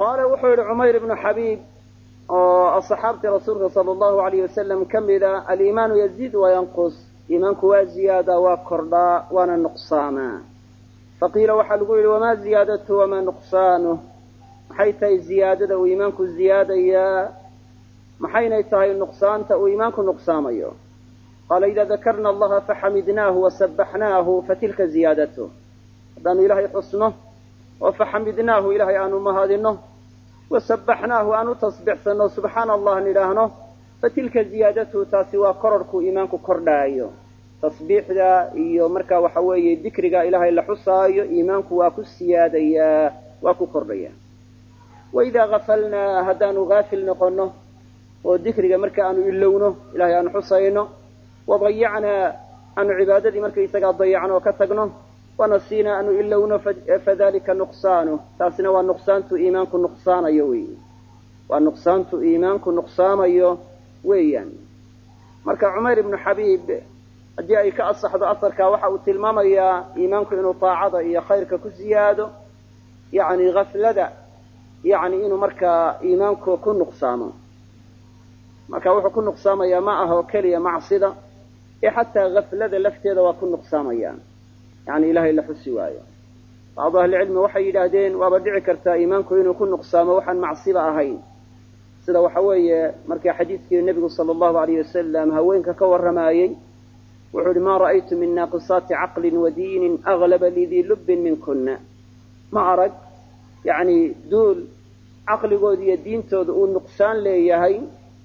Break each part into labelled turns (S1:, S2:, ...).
S1: qaala wuxuu yidhi cumayr ibnu xabiib oo asxaabtii rasuulka sala allahu alayh wasalam ka mida aliimaanu yaziid wayanqus iimaanku waa ziyaada waa kordhaa waana nuqsaamaa faqiila waxaa lagu yidhi wamaa ziyaadatu wamaa nuqsaanuh maxay tahay ziyaadada uu iimaanku ziyaadayaa maxaynay tahay nuqsaanta uu iimaanku nuqsaamayo qaala idaa dakarna allaha faxamidnaahu wasabaxnaahu fatilka ziyaadatuh haddaanu ilaahay xusno oo faxamidnaahu ilaahay aanu mahadino wasabaxnaahu aanu tasbixsanno subxaana allah nidhaahno fatilka ziyaadatuhu taasi waa kororhkuu iimaanku kordhaayo tasbiixda iyo markaa waxa weeye dikriga ilaahay la xusaayo iimaanku waa ku siyaadayaa waa ku kordhaya waidaa gafalnaa haddaanu gaafil noqonno oo dikriga marka aanu ilowno ilahay aanu xusayno wadayacnaa aanu cibaadadii markaysagaa dayacno oo ka tagno wanasiina aanu ilowno fadalika nuqsaanu taasina waa nuqsaantu iimaanku nuqsaanayo wey waa nuqsaantu iimaanku nuqsaamayo weeyaan marka cumayr ibnu xabiib haddii ay ka asaxdo asarkaa waxa uu tilmaamayaa iimaanku inuu taacada iyo khayrka ku siyaado yani gaflada yani inuu markaa iimaanku ku nuqsaamo marka wuxuu ku nuqsaamayaa ma aha oo keliya macsida ee xataa gaflada lafteeda waa ku nuqsaamaya yani ilahay la xusi waayo bacdu ahlicilmi waxay yidhaahdeen waaba dhici kartaa iimaanku inuu ku nuqsaamo waxaan macsiba ahayn sida waxa weeye markii xadiidkii nebigu sala allahu alayh wasalam haweenka ka warramaayey wuxuu yihi ma ra'aytu min naaqisaati caqlin wa diinin aglaba lidii lubbin minkuna ma arag yani duul caqligooda iyo diintooda uu nuqsaan leeyahay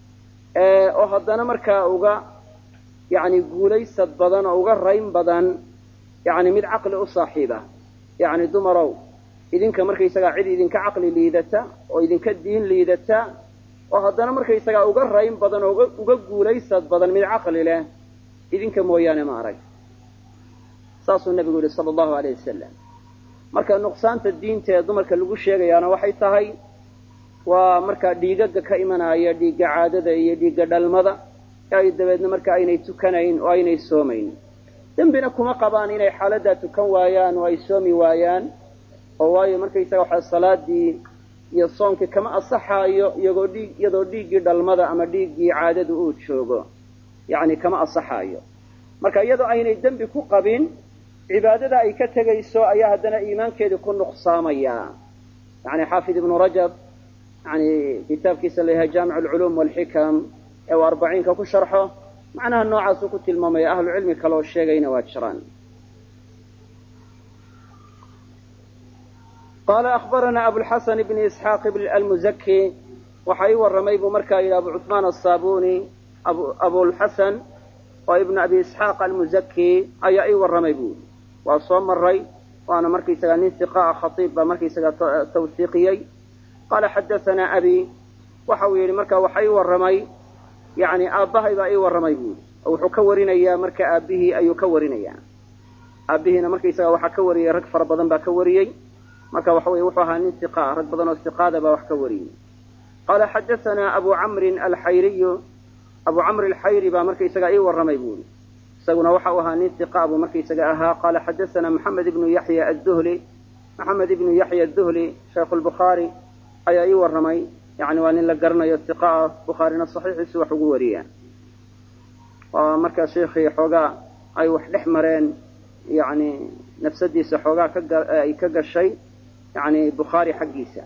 S1: oo haddana markaa uga yani guulaysad badan oo uga rayn badan yani mid caqli u saaxiiba yani dumarow idinka markaysagaa cid idinka caqli liidata oo idinka diin liidata oo haddana markaysagaa uga rayn badan oo uga guulaysad badan mid caqli leh idinka mooyaane ma arag saasuu nabigu yihi sala allahu alayh wasalam marka nuqsaanta diinta ee dumarka lagu sheegayaana waxay tahay waa markaa dhiigaga ka imanaya dhiigga caadada iyo dhiigga dhalmada ee ay dabeedna marka aynay tukanayn oo aynay soomayn dembina kuma qabaan inay xaaladdaa tukan waayaan oo ay soomi waayaan oo waayo markaysaga waxa salaadii iyo soonkii kama asaxaayo iyadoo dhiiggii dhalmada ama dhiiggii caadadu uu joogo yani kama asaxaayo marka iyadoo aynay dembi ku qabin cibaadada ay ka tegayso ayaa haddana iimaankeedii ku nuqsaamaya yani xaafid ibnu rajab yani kitaabkiisa la yahay jaamic alculuum walxikam ee uu arbaciinka ku sharxo macnaha noocaasuu ku tilmaamaya ahlu cilmi kale oo sheegayna waa jiraan qaala akhbarana abulxasan ibni isxaaq almuzaki waxa ii warramay buu markaa yidhi abu cuثmaan aلsaabuni abulxasan oo ibnu abi isxaaq almuzaki ayaa ii warramay buu waa soo maray waana markaysagaa nin hiqaa khatiib baa markaysagaa tawsiiqiyey qaala xadaanaa abi waxa uu yidhi marka waxa ii warramay yani aabbahay baa ii warramay buuri oo wuxuu ka warinayaa marka aabbihii ayuu ka warinayaa aabbihiina markaysagaa waxaa ka wariyey rag fara badan baa ka wariyey marka waxa weye wuxuu ahaa nin hiqa rag badan oo hiqaada baa wax ka wariyey qaala xadaanaa abu camrin alxayriyu abu camr alxayri baa markaysagaa ii warramay buuri isaguna waxa uu ahaa nin hiqa buu markaysaga ahaa qaala xadaanaa maxamed ibnu yaxya aduhli maxamed ibnu yaxya aduhli shaykhu lbukhaari ayaa ii warramay yani waa nin la garanayo hiqa ah bukhaarina saxiixiisu wax ugu wariyaa oo markaa sheikii xoogaa ay wax dhex mareen yani nafsadiisa xoogaa ay ka gashay yani bukhaari xaggiisa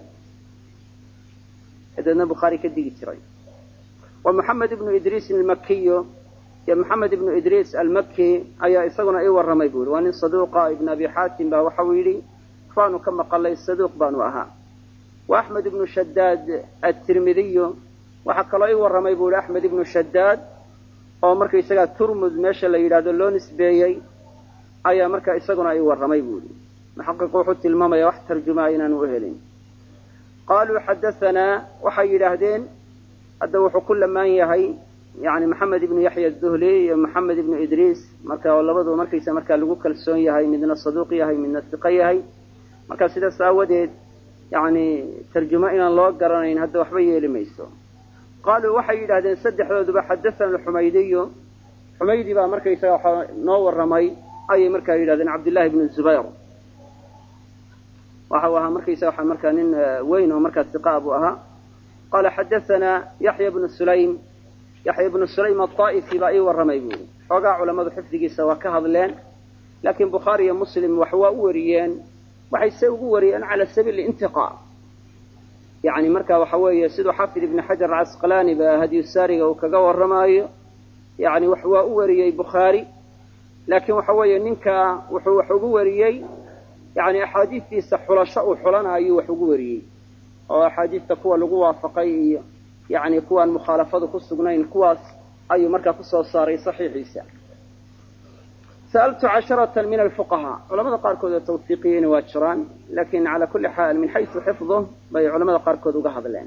S1: dabeedna bukhaari ka digi jiray wa maxamed ibnu idriis almakiyo iyo maxamed ibnu idriis almaki ayaa isaguna ii warramay buuri waa nin saduuqa ibn abi xaatim baa waxa uu yidhi baanu ka maqalay saduuq baanu ahaa wa axmed ibnu shadaad atirmidiyu waxaa kaloo ii warramay buu yihi axmed ibnu shadaad oo markaysagaa turmud meesha la yidhaahdo loo nisbeeyey ayaa markaa isaguna ii warramay buu yihi muxaqiqu wuxuu tilmaamaya wax tarjumaa inaanu u helin qaaluu xadaanaa waxay yidhaahdeen hadda wuxuu ku lamaan yahay yani maxamed ibnu yaxya aduhli iyo maxamed ibnu idriis marka oo labadu markaysa markaa lagu kalsoon yahay midna saduuq yahay midna hiqo yahay marka sidaas aawadeed yani tarjumo inaan loo garanayn hadda waxba yeeli mayso qaaluu waxay yidhahdeen saddexdooduba xadaana alxumaydiyu xumaydi baa markaysaga waxa noo warramay ayay markaa yidhahdeen cabdillahi ibnu zubayr وهو مركز وحا مركا نين وين ومركا ثقة أبو أها. قال حدثنا يحيى بن سليم الطائفي بأي والرميبوري حقا علماء حفظه سوا كهذلين لكن بخاري ومسلم وحوا وريان وحيسووا وريان على سبيل الانتقاء يعني مركا وحوي يسد حافظ ابن حجر العسقلاني بهدي الساري وكجا والرماي يعني وحوا وريي بخاري لكن وحوي ننكا وحوا وريي يعني أحاديث في سحلشاء وحلنا أي وحوا وريي أو أحاديث تكون لغوا فقيه يعني كوان مخالفة كسجنين كواس أي مركا كسر صاري صحيح يسأل. سألت 10 من الفقهاء علماء قاركود التوثيقيين واتشران لكن على كل حال من حيث حفظه بي علماء قاركود وقهض لين.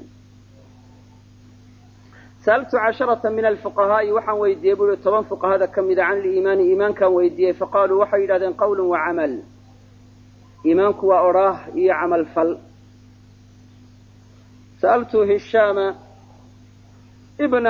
S1: سألت 10 من الفقهاء وحن ويديبوا طبعا فقهاء هذا كم إذا عن الإيمان إيمان كان ويديه فقالوا وحي إلى قول وعمل إيمانك وأراه يعمل فل. سألت هشام ابن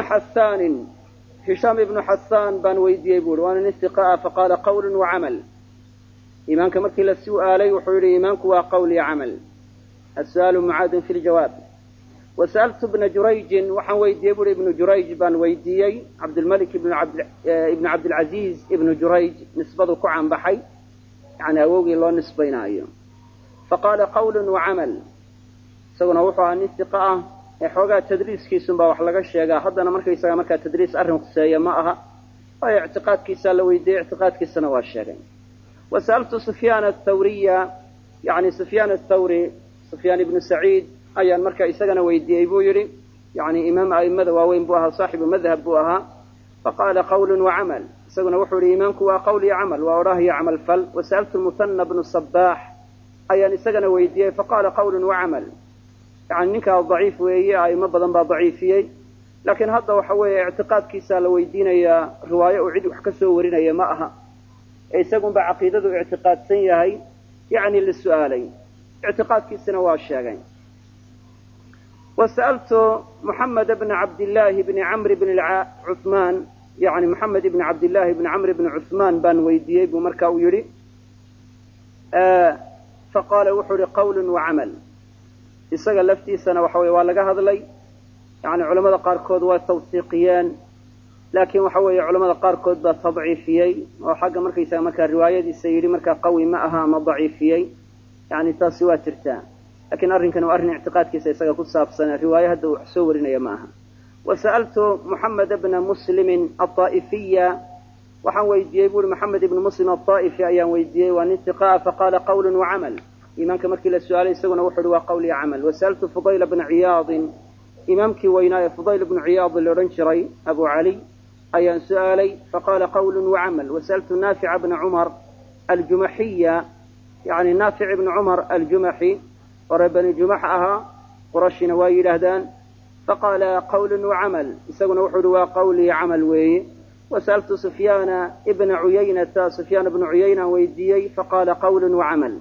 S1: حسان بن ويديبول وانا نستقاء فقال قول وعمل إيمانك مثل السؤالي وحول إيمانك وقول عمل. السؤال معاد في الجواب. وسألت ابن جريج وحن ويديبول ابن جريج بن ويديي عبد الملك ابن عبد العزيز ابن جريج نسبته كعن بحي يعني أوغي الله نسبين أيام فقال قول وعمل سونا وحوها نستقاء حوغا تدريس كيسن با wax laga sheega hadana markaysaga marka tadriis arrin qisaya ma aha ay i'tiqaadkiisa la weydiiyay i'tiqaadkiisana waa sheegay. وسألت سفيان الثوري يعني سفيان الثوري سفيان بن سعيد ayaan marka isagana weydiiyay buu yiri يعني imam aimada waaweyn buu ahaa saaxiib madhhab buu ahaa فقال قول وعمل isaguna wuxuu yiri iimaanku waa qowl iyo amal waa oraahiya amal fal. وسألت المثنى بن الصباح ayaan isagana weydiiyay فقال قول وعمل يعني نكا ضعيف وهي أي مبضن ضعيفية لكن هذا وحوي اعتقاد كيسا لو يدينا رواية وعيد وحكسه ورينا يا ماءها يسقون بعقيدته اعتقاد سيئة يعني للسؤالين اعتقاد كيسا نواشيين. وسألت محمد بن عبد الله بن عمرو بن عثمان يعني محمد بن عبد الله بن عمرو بن عثمان بن ويديب ومركا ويري فقال وحر قول وعمل isaga laftiisana waxa way waa laga hadlay yani culimada qaar kood waa tawsiiqiyaan laakiin waxa way culimada qaar kood ba tadciifiyay oo xaga markaysa marka riwaayadiisa yiri marka qawi ma aha ma daciifiyay yani taasi waa jirtaa laakiin arrinkan waa arrin i'tiqaadkiisa isaga ku saabsan riwaayada uu soo warinaya ma aha. وسألت محمد بن مسلم الطائفية وحن ويديي بول محمد بن مسلم الطائفي أيام ويديي وانتقاء فقال قول وعمل إمامك مركي للسؤال يسوون وحد وقولي عمل. وسألت فضيل بن عياض إمامك ويناي فضيل بن عياض اللورنشري أبو علي أيان سؤالي فقال قول وعمل. وسألت نافع بن عمر الجمحية يعني نافع بن عمر الجمحي وربني جمحها قرش نواي لهدان فقال قول وعمل يسوون وحد وقولي عمل وي. وسألت سفيان بن عيينة ويديي فقال قول وعمل.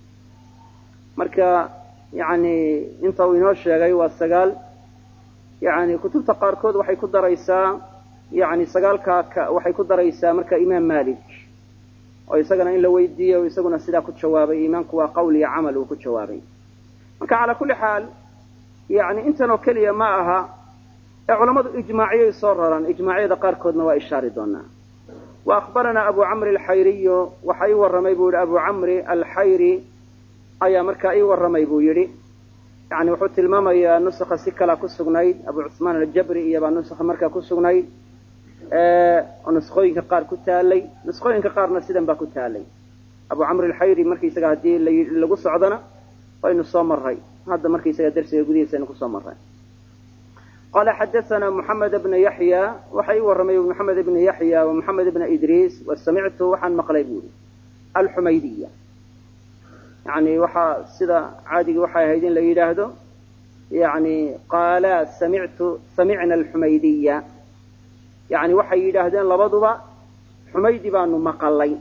S1: marka yani inta uu inoo sheegay waa 9 yani kutubta qaar kood waxay ku daraysaa yani 9ka waxay ku daraysaa marka imaam Malik oo isagana in la weydiiyo isaguna sida ku jawaabay iimaanku waa qowl iyo amal uu ku jawaabay. marka ala kulli xaal yani intan oo kaliya ma aha culimadu ijmaaciyay soo raran ijmaaciyada qaar koodna waa ishaari doonaa. wa akhbarana Abu Amr al-Hayri waxay waramay buu Abu Amr al-Hayri ayaa marka ay waramay buu yiri yani wuxuu tilmaamayaa nusakha si kala ku sugnayd Abu Uthman al-Jabri iyo baa nusakha marka ku sugnayd nuskhooyinka qaar ku taalay nuskhooyinka qaarna sidan baa ku taalay. Abu Amr al-Hayri markii isaga hadii lagu socdana waynu soo maray hadda markii isaga darsiga gudihiisa ku soo maray. قال حدثنا محمد بن يحيى وحي ورمي محمد بن يحيى ومحمد بن إدريس وسمعت وحن مقلبون الحميدية يعني وحا سدا عادي وحا هيدين لا يراهدو يعني قال سمعنا الحميدية يعني وحا يراهدين لبضبا حميدي بانو مقلين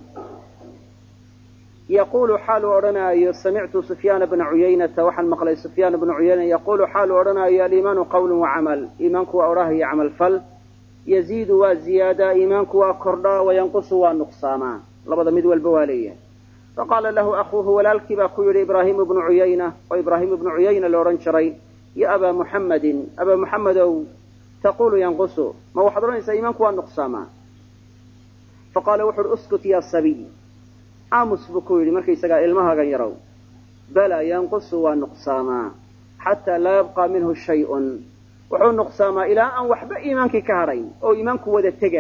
S1: يقول حال أرنا سمعت سفيان بن عيينة وحن مقلي سفيان بن عيينة يقول حال أرنا الإيمان قول وعمل إيمانك وأراه يعمل فل يزيد وزيادة إيمانك وأكردا وينقص ونقصانا لبضا مدوى البوالية. faqaala lahu akuuhu walaalkii baa ku yidhi ibraahimu bnu cuyayna oo ibraahim ibnu cuyayna la odhan jiray ya abaa muxammadin abaa muxammedow taqulu yanqusu ma waxaad odhanaysaa iimaanku waa nuqsaamaa faqaala wuxu uhi uskut ya sabiy aamus buu ku yidhi markaysagaa ilmahaagan yarow bala yanqusu waa nuqsaamaa xataa laa yabqaa minhu shayun wuxuu nuqsaamaa ilaa aan waxba iimaankii ka hadhayn oo iimaanku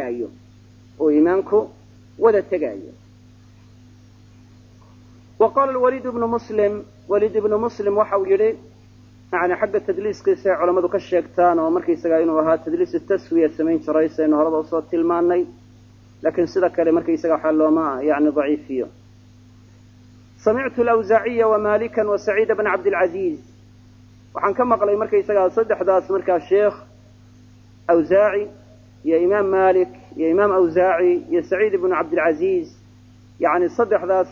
S1: wada tegaayo wa qaala waliid ibnu muslim waxau yidhi yani xagga tadliiskiisa ay culammadu ka sheegtaan oo markaysagaa inuu ahaa tadliisu taswiya samayn jiray saynu horeba usoo tilmaanay laakiin sida kale markaysaga waxaa looma yani daciifiyo samictu alawsaaciya wamalikan wasaciida bna cabdilcaziiz waxaan ka maqlay markaysagaa saddexdaas markaa sheekh awsaaci iyo imaam malik iyo imaam awsaaci iyo saciid ibnu cabdilcaziiz yani saddexdaas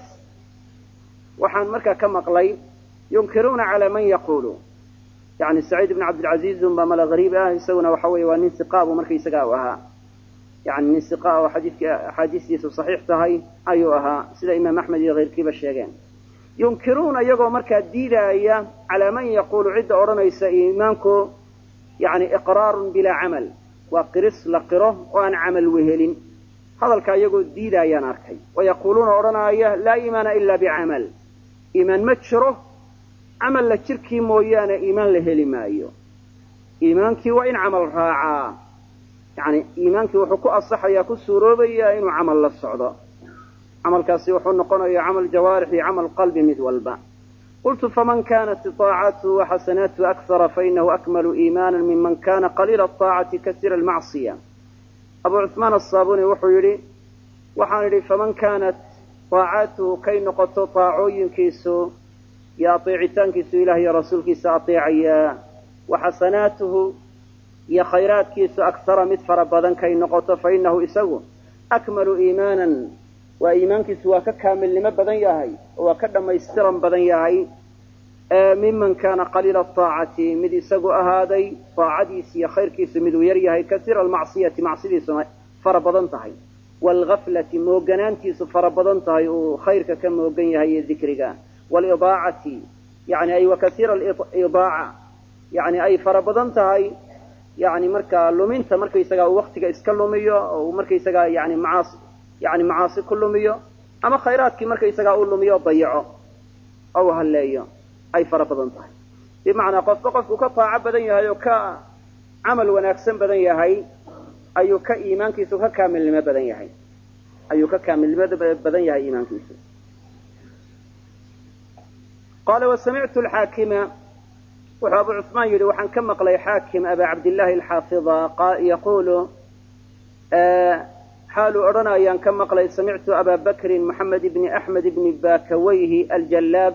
S1: waxaan markaa ka maqlay yunkiruuna calaa man yaqulu yani saciid ibnu cabdilcaziiz unbaa mala gariib ah isaguna waxa weeye waa nin siqaabu markaysagaa u ahaa yani nin siqa oo axaadiistiisu saxiix tahay ayuu ahaa sida imaam axmed iyo keyrkiiba sheegeen yunkiruuna iyagoo markaa diidaaya calaa man yaqulu cidda odhanaysa iimaanku yani iqraarun bilaa camal waa qiris la qiro oo aan camal wehelin hadalkaa iyagoo diidaayaan arkay wayaquuluuna odhanaaya laa iimaana ila bicamal iimaan ma jiro camal la jirkii mooyaane iimaan la heli maayo iimaankii waa in camal raacaa yani iimaankii wuxuu ku asaxayaa ku suuroobayaa inuu camal la socdo camalkaasi wuxuu noqonayaa camal jawaarix iyo camal qalbi mid walba qultu faman kanat طaacatuhu waxasanaatuhu akara fainahu akmalu iimaana miman kana qaliila aطaacati kasira almacصiya abu cuثmaan aلsaabuni wuxuu yidhi waxaan idhi faman kaanat طaacatuhu kay noqoto طaacooyinkiisu iyo aطeecitaankiisu ilaah iyo rasuulkiisa aطeecaya waxasanaatuhu iyo khayraadkiisu akara mid fara badan kay noqoto fainahu isagu akmalu iimaanan waa iimaankiisu waa ka kaamilnimo badan yahay oo waa ka dhammaystiran badan yahay miman kaana qaliila aطaacati mid isagu ahaaday طaacadiisi iyo khayrkiisu miduu yar yahay kasiira almacsiyati macsidiisuna fara badan tahay waalgaflati mooganaantiisu fara badan tahay uu khayrka ka moogan yahay iyo dikriga walidaacati yani ay wakasiira alidaaca yani ay fara badan tahay yani markaa luminta markaysagaa uu waktiga iska lumiyo oo markaysagaa yani macaasi ku lumiyo ama khayraadkii markaysagaa uu lumiyo o dayaco ou halleeyo ay fara badan tahay bimacnaa qofba qofku ka taaco badan yahay oo ka camal wanaagsan badan yahay ayuu ka iimaankiisu ka kaamilnimo badan yahay iimaankiisu qaala wasamictu alxaakima wuxuu abu cuثmaan yidhi waxaan ka maqlay xaakim aba cabdillaahi alxaafida yaqulu xaaluu odhanayaan ka maqlay samictu aba bakrin moxamed ibni axmed ibni bakawayhi aljallaab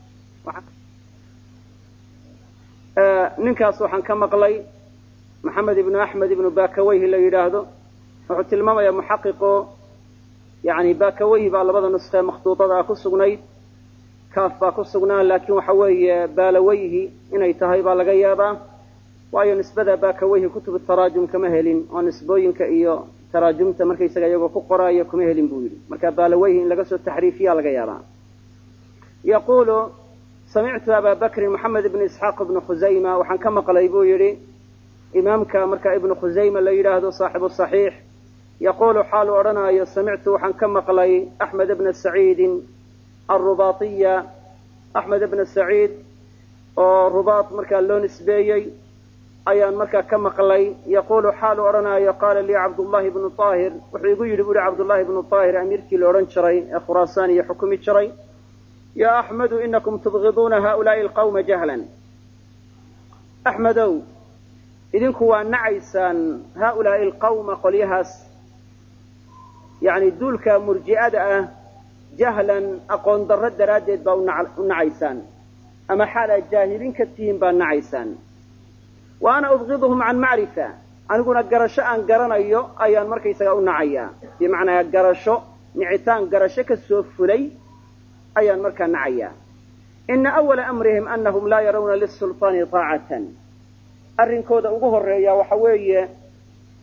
S1: ninkaas waxaan ka maqlay moxamed ibnu axmed ibnu bakawayhi la yidhaahdo wuxuu tilmaamayaa muxaqiqo yani bakawayhi baa labada nuskhee makhtuuطada ku sugnayd kaaf baa ku sugnaa laakiin waxa weeye baalawayhi inay tahay baa laga yaabaa waayo nisbada bakawayhi kutubu taraajum kama helin oo nisbooyinka iyo taraajumta markaysaga iyagoo ku qoraayo kuma helin buu yidhi marka baalawayhi in laga soo taxriifiyaa laga yaabaa yaqulu samictu aba bakrin moxamed ibni isxaaq ibnu khusayma waxaan ka maqlay buu yidhi imaamka marka ibnu khusayma la yidhaahdo saaxibu saxiix yaqulu xaalu odhanaayo samictu waxaan ka maqlay axmed ibna saciidin alrubaaiya axmed ibna saciid oo rubaat markaa loo nisbeeyey ayaan markaa ka maqlay yaqulu xaalu odhanaayo qaala lii cabdullahi bnu aahir wuxuu igu yidhi buuhi cabdullahi bnu aahir amiirkii la odhan jiray ee khuraasaan iyo xukumi jiray yaa axmedu inakum tubgiduuna haulaai alqawma jahlan axmedow idinku waa nacaysaan haulaai alqawma qolyahaas yani duulka murji'ada ah jahlan aqoon darro daraaddeed baa u nacaysaan ama xaal aad jaahiliin ka tihiin baa nacaysaan wa ana ubgiduhum can macrifa aniguna garasho aan garanayo ayaan markaysaga u nacayaa bimacnaa garasho nicitaan garasho ka soo fulay ayaan markaa nacayaa ina awala amrihim anahum laa yarawna lisulطaani taacatan arrinkooda ugu horeeya waxa weeye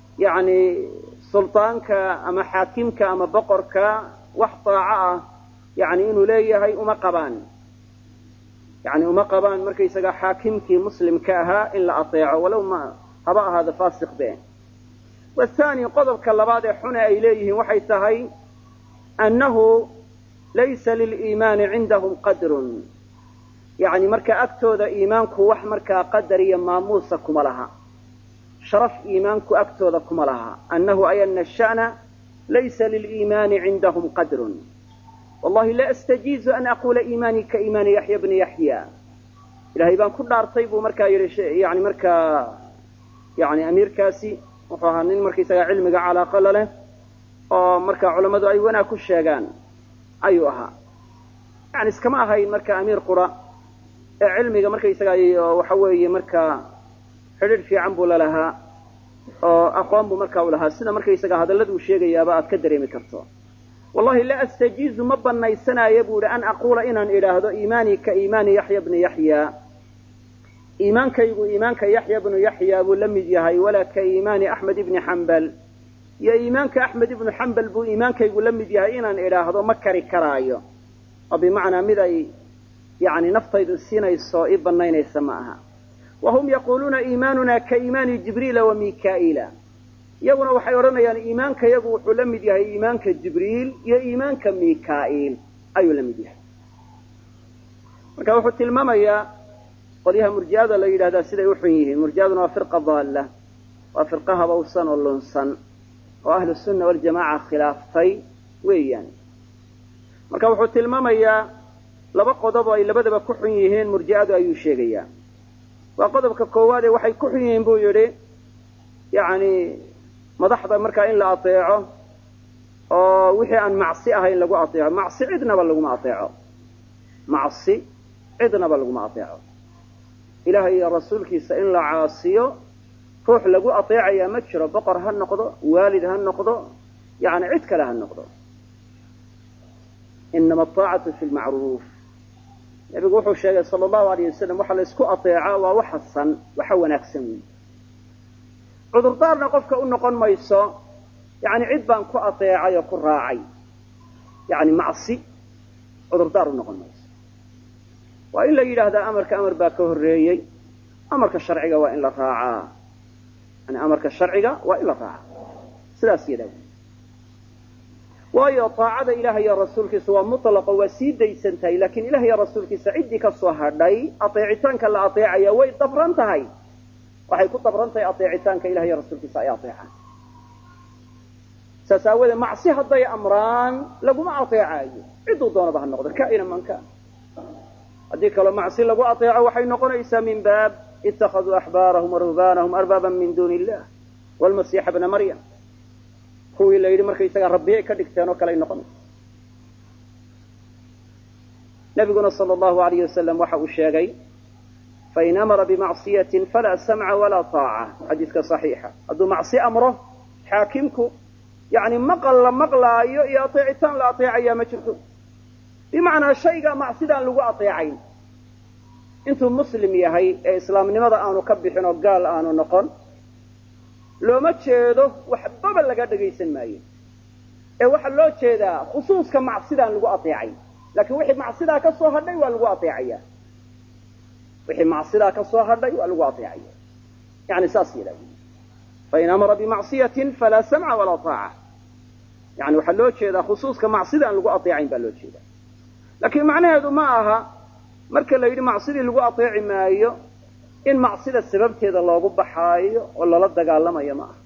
S1: yani sulطaanka ama xaakimka ama boqorka wax taaco ah yani inuu leeyahay uma qabaan yani uma qabaan markaysaga xaakimkii muslimka ahaa in la ateeco walow ma haba ahaada faasiq be wathani qodobka labaad ee xune ay leeyihiin waxay tahay annahu laysa liliimaani cindahum qadrun yani marka agtooda iimaanku wax markaa qadar iyo maamuusa kuma laha sharaf iimaanku agtooda kuma laha annahu ay ana asha'na laysa liliimaani cindahum qadrun wallahi la astajiizu an aquula iimaanii ka iimaani yaxya bni yaxya ilahay baan ku dhaartay buu markaa yidhi yani markaa yani amiirkaasi wuxuu ahaa nin markaysaga cilmiga calaaqa la leh oo markaa culammadu ay wanaag ku sheegaan ayuu ahaa yani iskama ahayn marka amiir qura ee cilmiga markaysaga waxa weeye markaa xidhiidh fiican buu lalahaa oo aqoon buu markaa u lahaa sida markaysaga hadalladuu sheegayaaba aad ka dareemi karto wallahi la astajiizu ma banaysanaayo buu ihi an aquula inaan idhaahdo iimaanii ka iimaani yaxya bni yaxya iimaankaygu iimaanka yaxya bnu yaxya buu la mid yahay walaa ka iimaani axmed ibni xambal iyo iimaanka axmed ibnu xambal buu iimaankaygu la mid yahay inaan idhaahdo ma kari karaayo oo bimacnaa mid ay yani naftaydu siinayso i banaynaysa ma aha wahum yaquuluuna iimaanuna ka iimaani jibriila wa mika'ila iyaguna waxay odhanayaan iimaanka yagu wuxuu la mid yahay iimaanka jibriil iyo iimaanka mika'il ayuu la mid yahay marka wuxuu tilmaamayaa qolyaha murji'ada la yidhahdaa siday u xun yihiin murji'aduna waa firqa daalla waa firqa habawsan oo lunsan oo ahlu sunna waljamaaca khilaaftay weeyaan marka wuxuu tilmaamayaa laba qodob oo ay labadaba ku xun yihiin murji'adu ayuu sheegayaa waa qodobka koowaad ee waxay ku xun yihiin buu yidhi yani madaxda markaa in la ateeco oo wixii aan macsi ahayn lagu ateeco macsi cidnaba laguma ateeco macsi cidnaba laguma ateeco ilaahay iyo rasuulkiisa in la caasiyo ruux lagu ateecayaa ma jiro boqor ha noqdo waalid ha noqdo yani cid kale ha noqdo inama ataacatu fi lmacruuf nabigu wuxuu sheegay sala allahu alayh wasalam waxa la isku ateecaa waa wax hasan waxa wanaagsan wey cudurdaarna qofka u noqon mayso yani cid baan ku ateecay oo ku raacay yani macsi cudurdaar u noqon mayso waa in la yidhaahdaa amarka amar baa ka horreeyey amarka sharciga waa in la raacaa yani amarka sharciga waa in la raacaa sidaas yidhahda waayo taacada ilaah iyo rasuulkiisa waa mutlaqo waa sii daysan tahay laakiin ilaah iyo rasuulkiisa ciddii ka soo hadhay ateecitaanka la ateecaya way dabran tahay waxay ku dabran tahay ateecitaanka ilaah iyo rasuulkiisa ay ateecaan saas aawadeed macsi hadday amraan laguma ateecaayo cidduu doonaba ha noqdo kaa'ina man kaan haddii kaloo macsi lagu ateeco waxay noqonaysaa min baab ittakhaduu axbaarahum waruhbaanahum arbaaban min duuni illah waalmasiixa bna maryam kuwii la yidhi markaysagaa rabbiyay ka dhigteen oo kaley noqonaysa nabiguna sala allahu alayh wasalam waxa uu sheegay fain amara bimacsiyatin falaa samca walaa taaca xadiiska saxiixa hadduu macsi amro xaakimku yani maqal la maqlaayo iyo ateecitaan la ateecayaa ma jirto bimacnaa shaygaa macsidaan lagu ateecayn intuu muslim yahay ee islaamnimada aanu ka bixin oo gaal aanu noqon looma jeedo waxbaba laga dhagaysan maayo ee waxaa loo jeedaa khusuuska macsidaan lagu ateecayn laakiin wixii macsidaa ka soo hadhay waa lagu ateecaya wixii macsidaa ka soo hadhay waa lagu ateecaya yani saas yidhahda fain amara bimacsiyatin falaa samca walaa taaca yani waxaa loo jeedaa khusuuska macsida aan lagu ateecayn baa loo jeedaa laakiin macnaheedu ma aha marka la yidhi macsidii lagu ateeci maayo in macsida sababteeda loogu baxaayo oo lala dagaalamayo ma aha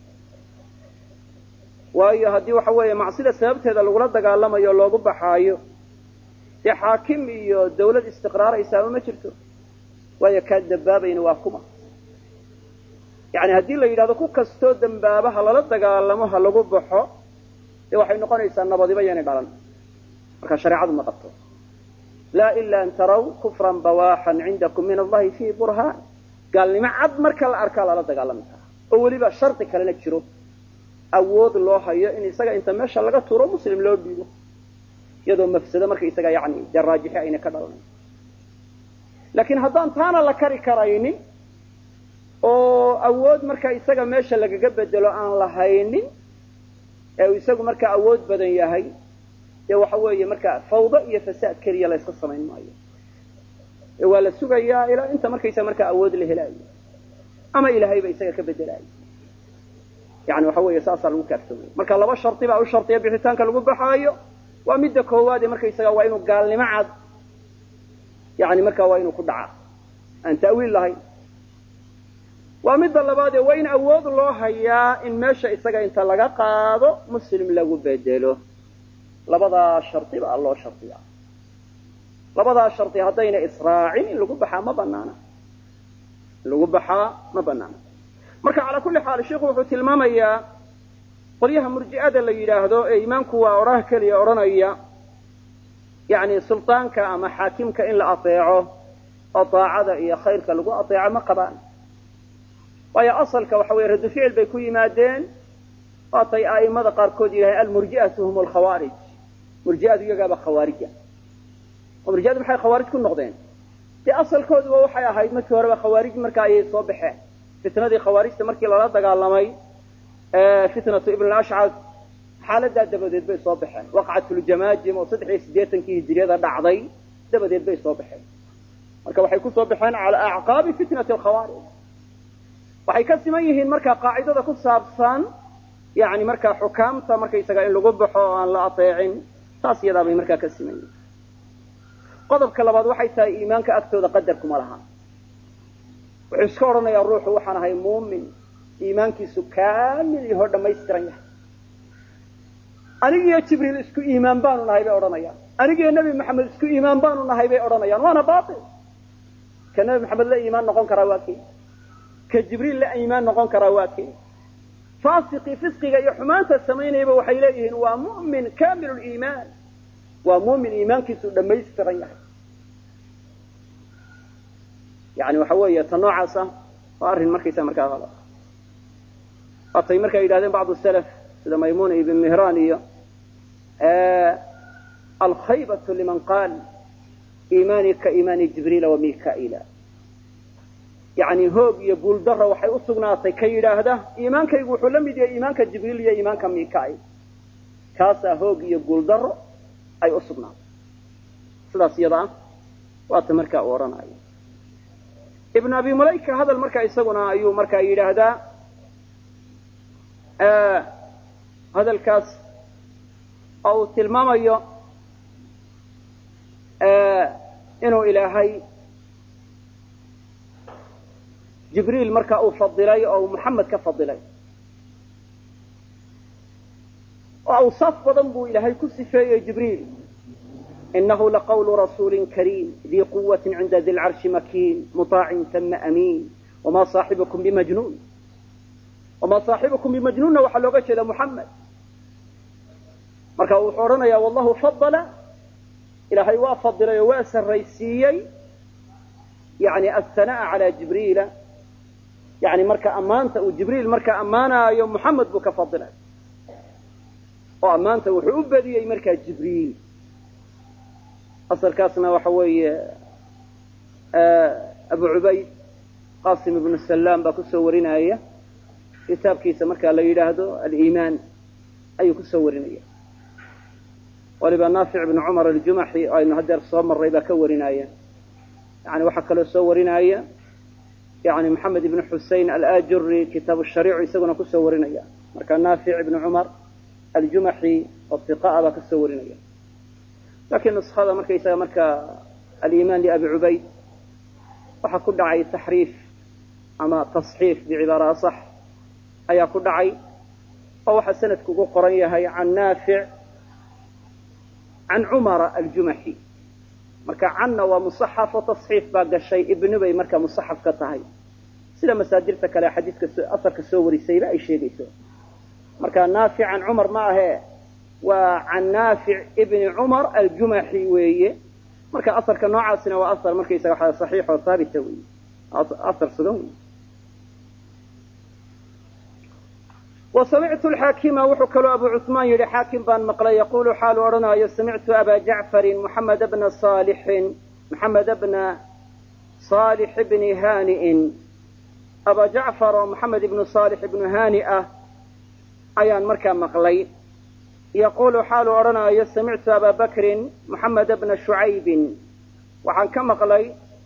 S1: waayo haddii waxa weeye macsida sababteeda lagula dagaalamayo o loogu baxaayo dee xaakim iyo dawlad istiqraaraysaaba ma jirto waayo kaa dambaabayna waa kuma yani haddii la yidhahdo ku kastoo dambaaba ha lala dagaalamo ha lagu baxo dee waxay noqonaysaa nabadiba yaynay dhalan marka shareecadu ma qabto laa ila an taraw kufran bawaaxan cindakum min allahi fiihi burhaan gaalnimo cad marka la arkaa lala dagaalami karaa oo weliba shardi kalena jiro awood loo hayo in isaga inta meesha laga tuuro muslim loo dhiibo iyadoo mafsado marka isaga yani dee raajixi ayna ka dhalanayn laakiin haddaan taana la kari karaynin oo awood marka isaga meesha lagaga bedelo aan lahaynin ee uu isagu markaa awood badan yahay dee waxa weeye marka fawdo iyo fasaad keliya la iska samayn maayo waa la sugayaa ilaa inta markaysa marka awood la helaayo ama ilaahayba isaga ka bedelayo yani waxa weeye saasaa lagu kaaftoomay marka laba shardi baa u shardiya bixitaanka lagu baxaayo waa midda koowaad ee markaysaga waa inuu gaalnimo cad yani marka waa inuu ku dhaca aan ta'wiil lahayn waa midda labaad ee waa in awood loo hayaa in meesha isaga inta laga qaado muslim lagu bedelo labadaa shardi baa loo shardiyaa labadaa shardi haddayna israacin in lagu baxaa ma banaana marka calaa kulli xaal sheikhu wuxuu tilmaamayaa qolyaha murji'ada la yidhaahdo ee iimaanku waa odhaah keliya odhanaya yani sultaanka ama xaakimka in la ateeco oo daacada iyo khayrka lagu ateeco ma qabaan waayo asalka waxa weye radu ficil bay ku yimaadeen waatay a'imada qaarkood yidhahdeen almurji'atu hum alkhawaarij murji'adu iyagaaba khawaarija oo murji'adu maxay khawaarij ku noqdeen dee asalkooduba waxay ahayd markii horeba khawaarij marka ayay soo baxeen fitnadii khawaarijta markii lala dagaalamay fitnatu ibn al-ashcab xaaladaa dabadeed bay soo baxeen waqcatuljamaajim oo 380kii hijriyada dhacday dabadeed bay soo baxeen marka waxay ku soo baxeen cala acqaabi fitnati alkhawaarij waxay ka siman yihiin marka qaacidada ku saabsan yani marka xukaamta markaysaga in lagu baxo oo aan la ateecin taas iyadaa bay markaa ka siman yihiin qodobka labaad waxay tahay iimaanka agtooda qadarkuma laha wuxuu iska odhanayaa ruuxu waxaan ahay muumin iimaankiisu kaamil iyo hor dhamaystiran yahay anigiyo jibriil isku iimaan baanu nahay bay odhanayaan anigiyo nebi maxamed isku iimaan baanu nahay bay odhanayaan waana baatil ka nebi maxamed la iimaan noqon karaa waa kii ka jibriil la iimaan noqon karaa waa kii faasiqii fisqiga iyo xumaanta samaynayba waxay leeyihiin waa mu'min kaamiluliimaan waa muumin iimaankiisu dhamaystiran yahay yani waxa weeye ta noocaasa waa arrin markaysa markaa qalad waatay markay yidhahdeen bacdu salaf sida maymuna ibn mihran iyo alkhaybatu liman qaal iimaani ka iimaani jibriila wa mika'ila yani hoog iyo guuldaro waxay u sugnaatay ka yidhaahda iimaankaygu wuxuu la mid yahay iimaanka jibriil iyo iimaanka mika'il kaasaa hoog iyo guuldaro ay u sugnaatay sidaas iyada ah waata markaa u odhanayo ibn abi mulayka hadal markaa isaguna ayuu markaa yidhaahdaa hadalkaas oo uu tilmaamayo inuu ilaahay jibriil markaa uu fadilay oo uu muxamed ka fadilay oo awsaaf badan buu ilaahay ku sifeeyey jibriil inahu laqawlu rasuuli kariim dii quwati cinda di lcarshi makiin muطaacin tama amiin wama saaxibukum bimajnuun wamaa saaxibukum bimajnuunna waxaa looga jeeda muxamed marka wuxuu odhanayaa wallahu fadala ilaahay waa fadilay oo waa sarraysiiyey yani aلhanaa'a calaa jibriila yani marka ammaanta uu jibriil marka ammaanaayo muxamed buu ka fadilay oo ammaanta wuxuu u badiyey markaa jibriil asalkaasna waxa weeye abu cubayd qasim ibnu salaam baa kusoo warinaya kitaabkiisa marka la yidhaahdo aliimaan ayuu kusoo warinaya waliba naafic ibnu cumar aljumaxi oo aynu hadeer soo marray baa ka warinaya yani waxaa kaloo soo warinaya yani maxamed ibnu xusein alajuri kitaabu shariic isaguna kusoo warinaya marka naafic ibnu cumar aljumaxi oo iqaa baa kasoo warinaya lakiin nuskhada markaysaga marka aliimaan liabi cubayd waxaa ku dhacay taxriif ama tasxiif bicibaara asax ayaa ku dhacay oo waxaa sanadku ugu qoran yahay can naafic can cumara aljumaxi marka canna waa musaxaf oo tasxiif baa gashay ibnu bay marka musaxaf ka tahay sida masaadirta kale xadiidka asarka soo warisayba ay sheegayso marka naafic can cumar ma ahe waa can naafic ibni cumar aljumaxi weeye marka asarka noocaasina waa asar markaysaga waxa saxiix oo haabita weeye asar sugan weeye وسمعت الحاكم وxuu kaloo أبو عثمان yihi xاakم baan mقلay يقول xaalu odhanayo سمعت أبا جعفر محمد بن صالح بن هانئ أبا جعفر oo محمد بن صالح بن هانئ ah ayaan markaa maqlay yaqulu xaalu odhanaayo samictu aba bakrin moxamed bna shucaybin waxaan ka maqlay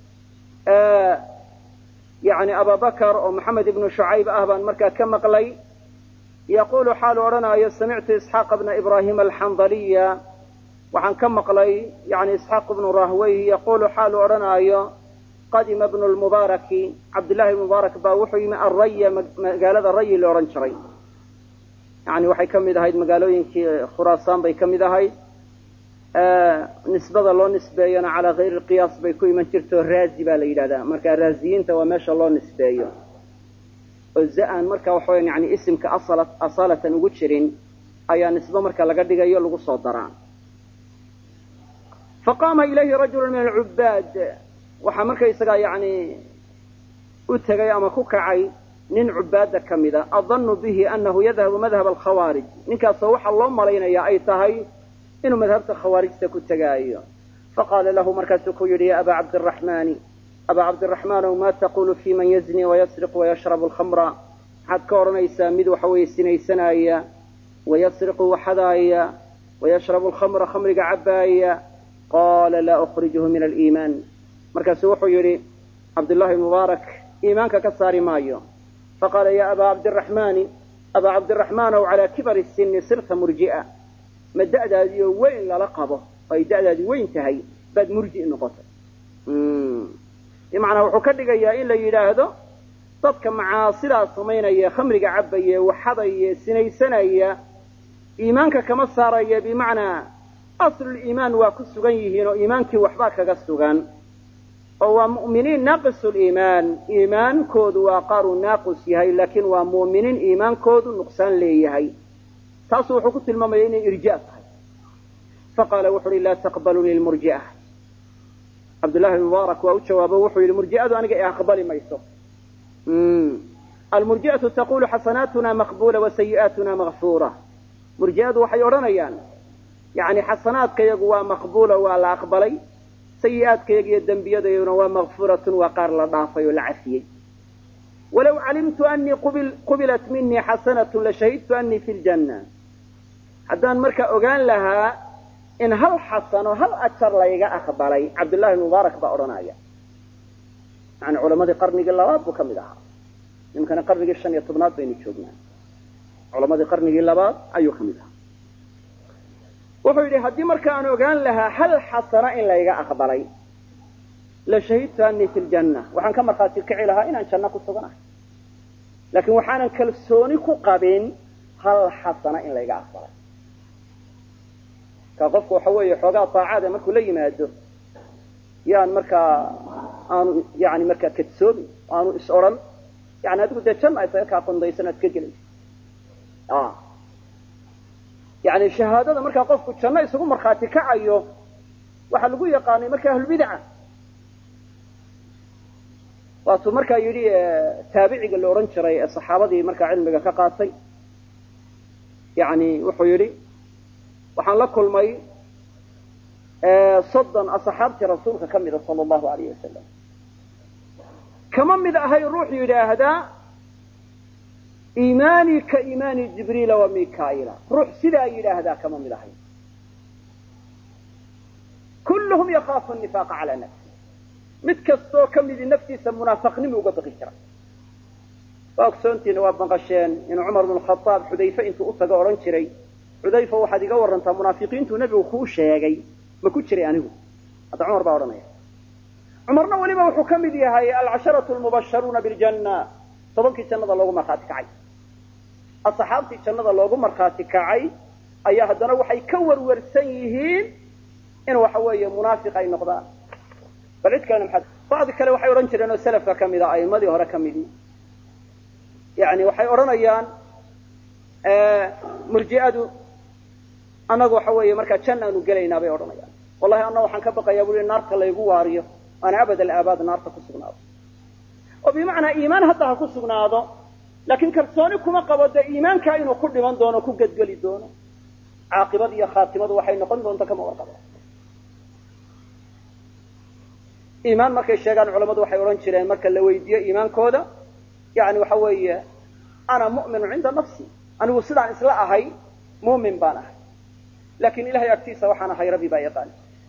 S1: yani aba bakr oo moxamed ibnu shucayb ah baan markaa ka maqlay yaqulu xaalu odhanaayo samictu isxaaqa bna ibrahim alxandaliya waxaan ka maqlay yani isxaaq bnu rahweyh yaqulu xaalu odhanaayo qadima bnu lmubaaraki cabdillahi bnu mubaarak baa wuxuu yimi arraya magaalada rayi la odhan jiray yani waxay ka mid ahayd magaalooyinkii khuraasaan bay ka mid ahayd nisbada loo nisbeeyona calaa kayri lqiyaas bay ku iman jirto raazi baa la yidhahdaa marka raaziyiinta waa meesha loo nisbeeyo oo za-an marka waxa weya yani isimka asalatan ugu jirin ayaa nisbe marka laga dhigayo lagu soo daraa faqaama ilayhi rajulu min alcubaad waxaa markaysagaa yani u tegay ama ku kacay nin cubaada ka mida adanu bihi anahu yadhabu madhab alkhawaarij ninkaasoo waxaa loo malaynaya ay tahay inuu madhabta khawaarijta ku tegaayo faqaala lahu markaasuu ku yidhi ya aba cabdiraxmaani abaa cabdiraxmaanow ma taqulu fi man yazni wayasriq wayashrabu alkhamra maxaad ka odhanaysaa mid waxa weeye sinaysanaya wayasriqu waxadaaya wayashrabu alkhamra khamriga cabbaaya qaala laa ukhrijuhu min aliimaan markaasuu wuxuu yidhi cabdullahi mubaarak iimaanka ka saari maayo faqaala ya abaa cabdiraxmaani abaa cabdiraxmaanow calaa kibari sini sirta murji'a ma da'daadiyo weyn lala qabo oo ay da'daadi weyn tahay baad murji noqotay bimacnaa wuxuu ka dhigayaa in la yidhaahdo dadka macaasidaa samaynaya khamriga cabbaye waxadaye sinaysanaya iimaanka kama saaraya bimacnaa asluliimaan waa ku sugan yihiin oo iimaankii waxbaa kaga sugan oo waa mu'miniin naaqisul-iimaan iimaankoodu waa qaar uu naaqis yahay laakiin waa mu'miniin iimaankoodu nuqsaan leeyahay taasuu wuxuu ku tilmaamaya inay irja' tahay faqaala wuxu uhi laa taqbalunii lmurji'a cabdullahi mubaarak waa u jawaabo wuxuu yidhi murji'adu aniga i aqbali mayso almurji'atu taqulu xasanaatuna maqbula wasayi'aatuna makfuura murji'adu waxay odhanayaan yani xasanaadkayagu waa maqbuula waa la aqbalay sayi'aadkayaga iyo dembiyadayaguna waa makfuuratun waa qaar la dhaafay oo la cafiyey walaw calimtu anii qubilat minii xasanatun lashahidtu anii fi ljanna haddaan markaa ogaan lahaa in hal xasano hal ajar layga aqbalay cabdullahi mubaarak baa odhanaya yani culamadii qarnigii labaad buu ka mid ahaa ninkana qarnigii 15 baynu joognaa culamadii qarnigii labaad ayuu ka mid ahaa wuxuu yidhi haddii marka aan ogaan lahaa hal xasano in layga aqbalay la shahidtu anii fi ljanna waxaan ka markhaati kici lahaa inaan janno ku suganahay laakiin waxaanan kalsooni ku qabin hal xasano in layga aqbalay ka qofku waxa weeye xoogaa taacaada markuu la yimaado yaan markaa aanu yani markaa kadsoomin aanu is odhan yani adigu dee janna isaga kaa qondaysan aad ka gelayso yani shahaadada markaa qofku janno isugu markhaati kacayo waxaa lagu yaqaanay marka ahlulbidca waatuu markaa yidhi taabiciga la odhan jiray ee saxaabadii markaa cilmiga ka qaatay yani wuxuu yidhi waxaan la kulmay 30 asxaabtii rasuulka ka mida sala allahu alayh wasalam kama mid ahay ruux yidhaahdaa iimaanii ka iimaani jibriila wa mikaila ruux sidaa yidhaahdaa kama mid ahay kulluhum yakaafu nifaaqa calaa nafsi mid kastoo ka midi naftiisa munaafaqnimi uga baqi jira waa ogsoontiina waa maqasheen inuu cumar bnu khaaab xudayfe intuu u tago odhan jiray xudayfa waxaad iga warantaa munaafiqiintuu nebigu kuu sheegay ma ku jiray anigu hadda cumar baa odhanaya cumarna weliba wuxuu ka mid yahay alcasharatu lmubasharuuna biljanna 10kii jannada loogu markhaati kacay asxaabtii jannada loogu markhaati kacay ayaa haddana waxay ka warwarsan yihiin in waxa weeye munaafiq ay noqdaan bal cid kalena maxaa bacdi kale waxay odhan jireen oo salafka ka mid a a'immadii hore ka midii yani waxay odhanayaan murji'adu annagu waxa weeye markaa jannaanu gelaynaa bay odhanayaan wallahi anna waxaan ka baqayaa buli naarta laygu waariyo aan abad alaabaad naarta ku sugnaado oo bimacnaa iimaan hadda ha ku sugnaado laakiin kalsooni kuma qabo dee iimaankaa inuu ku dhiman doono ku gedgeli doono caaqibad iyo khaatimadu waxay noqon doonto kama warqabo iimaan markay sheegaan culammadu waxay odhan jireen marka la weydiiyo iimaankooda yani waxa weeye ana mu'minu cinda nafsi anigu sidaan isla ahay muumin baan ahay laakiin ilahay agtiisa waxaan ahay rabbi baa yaqaan.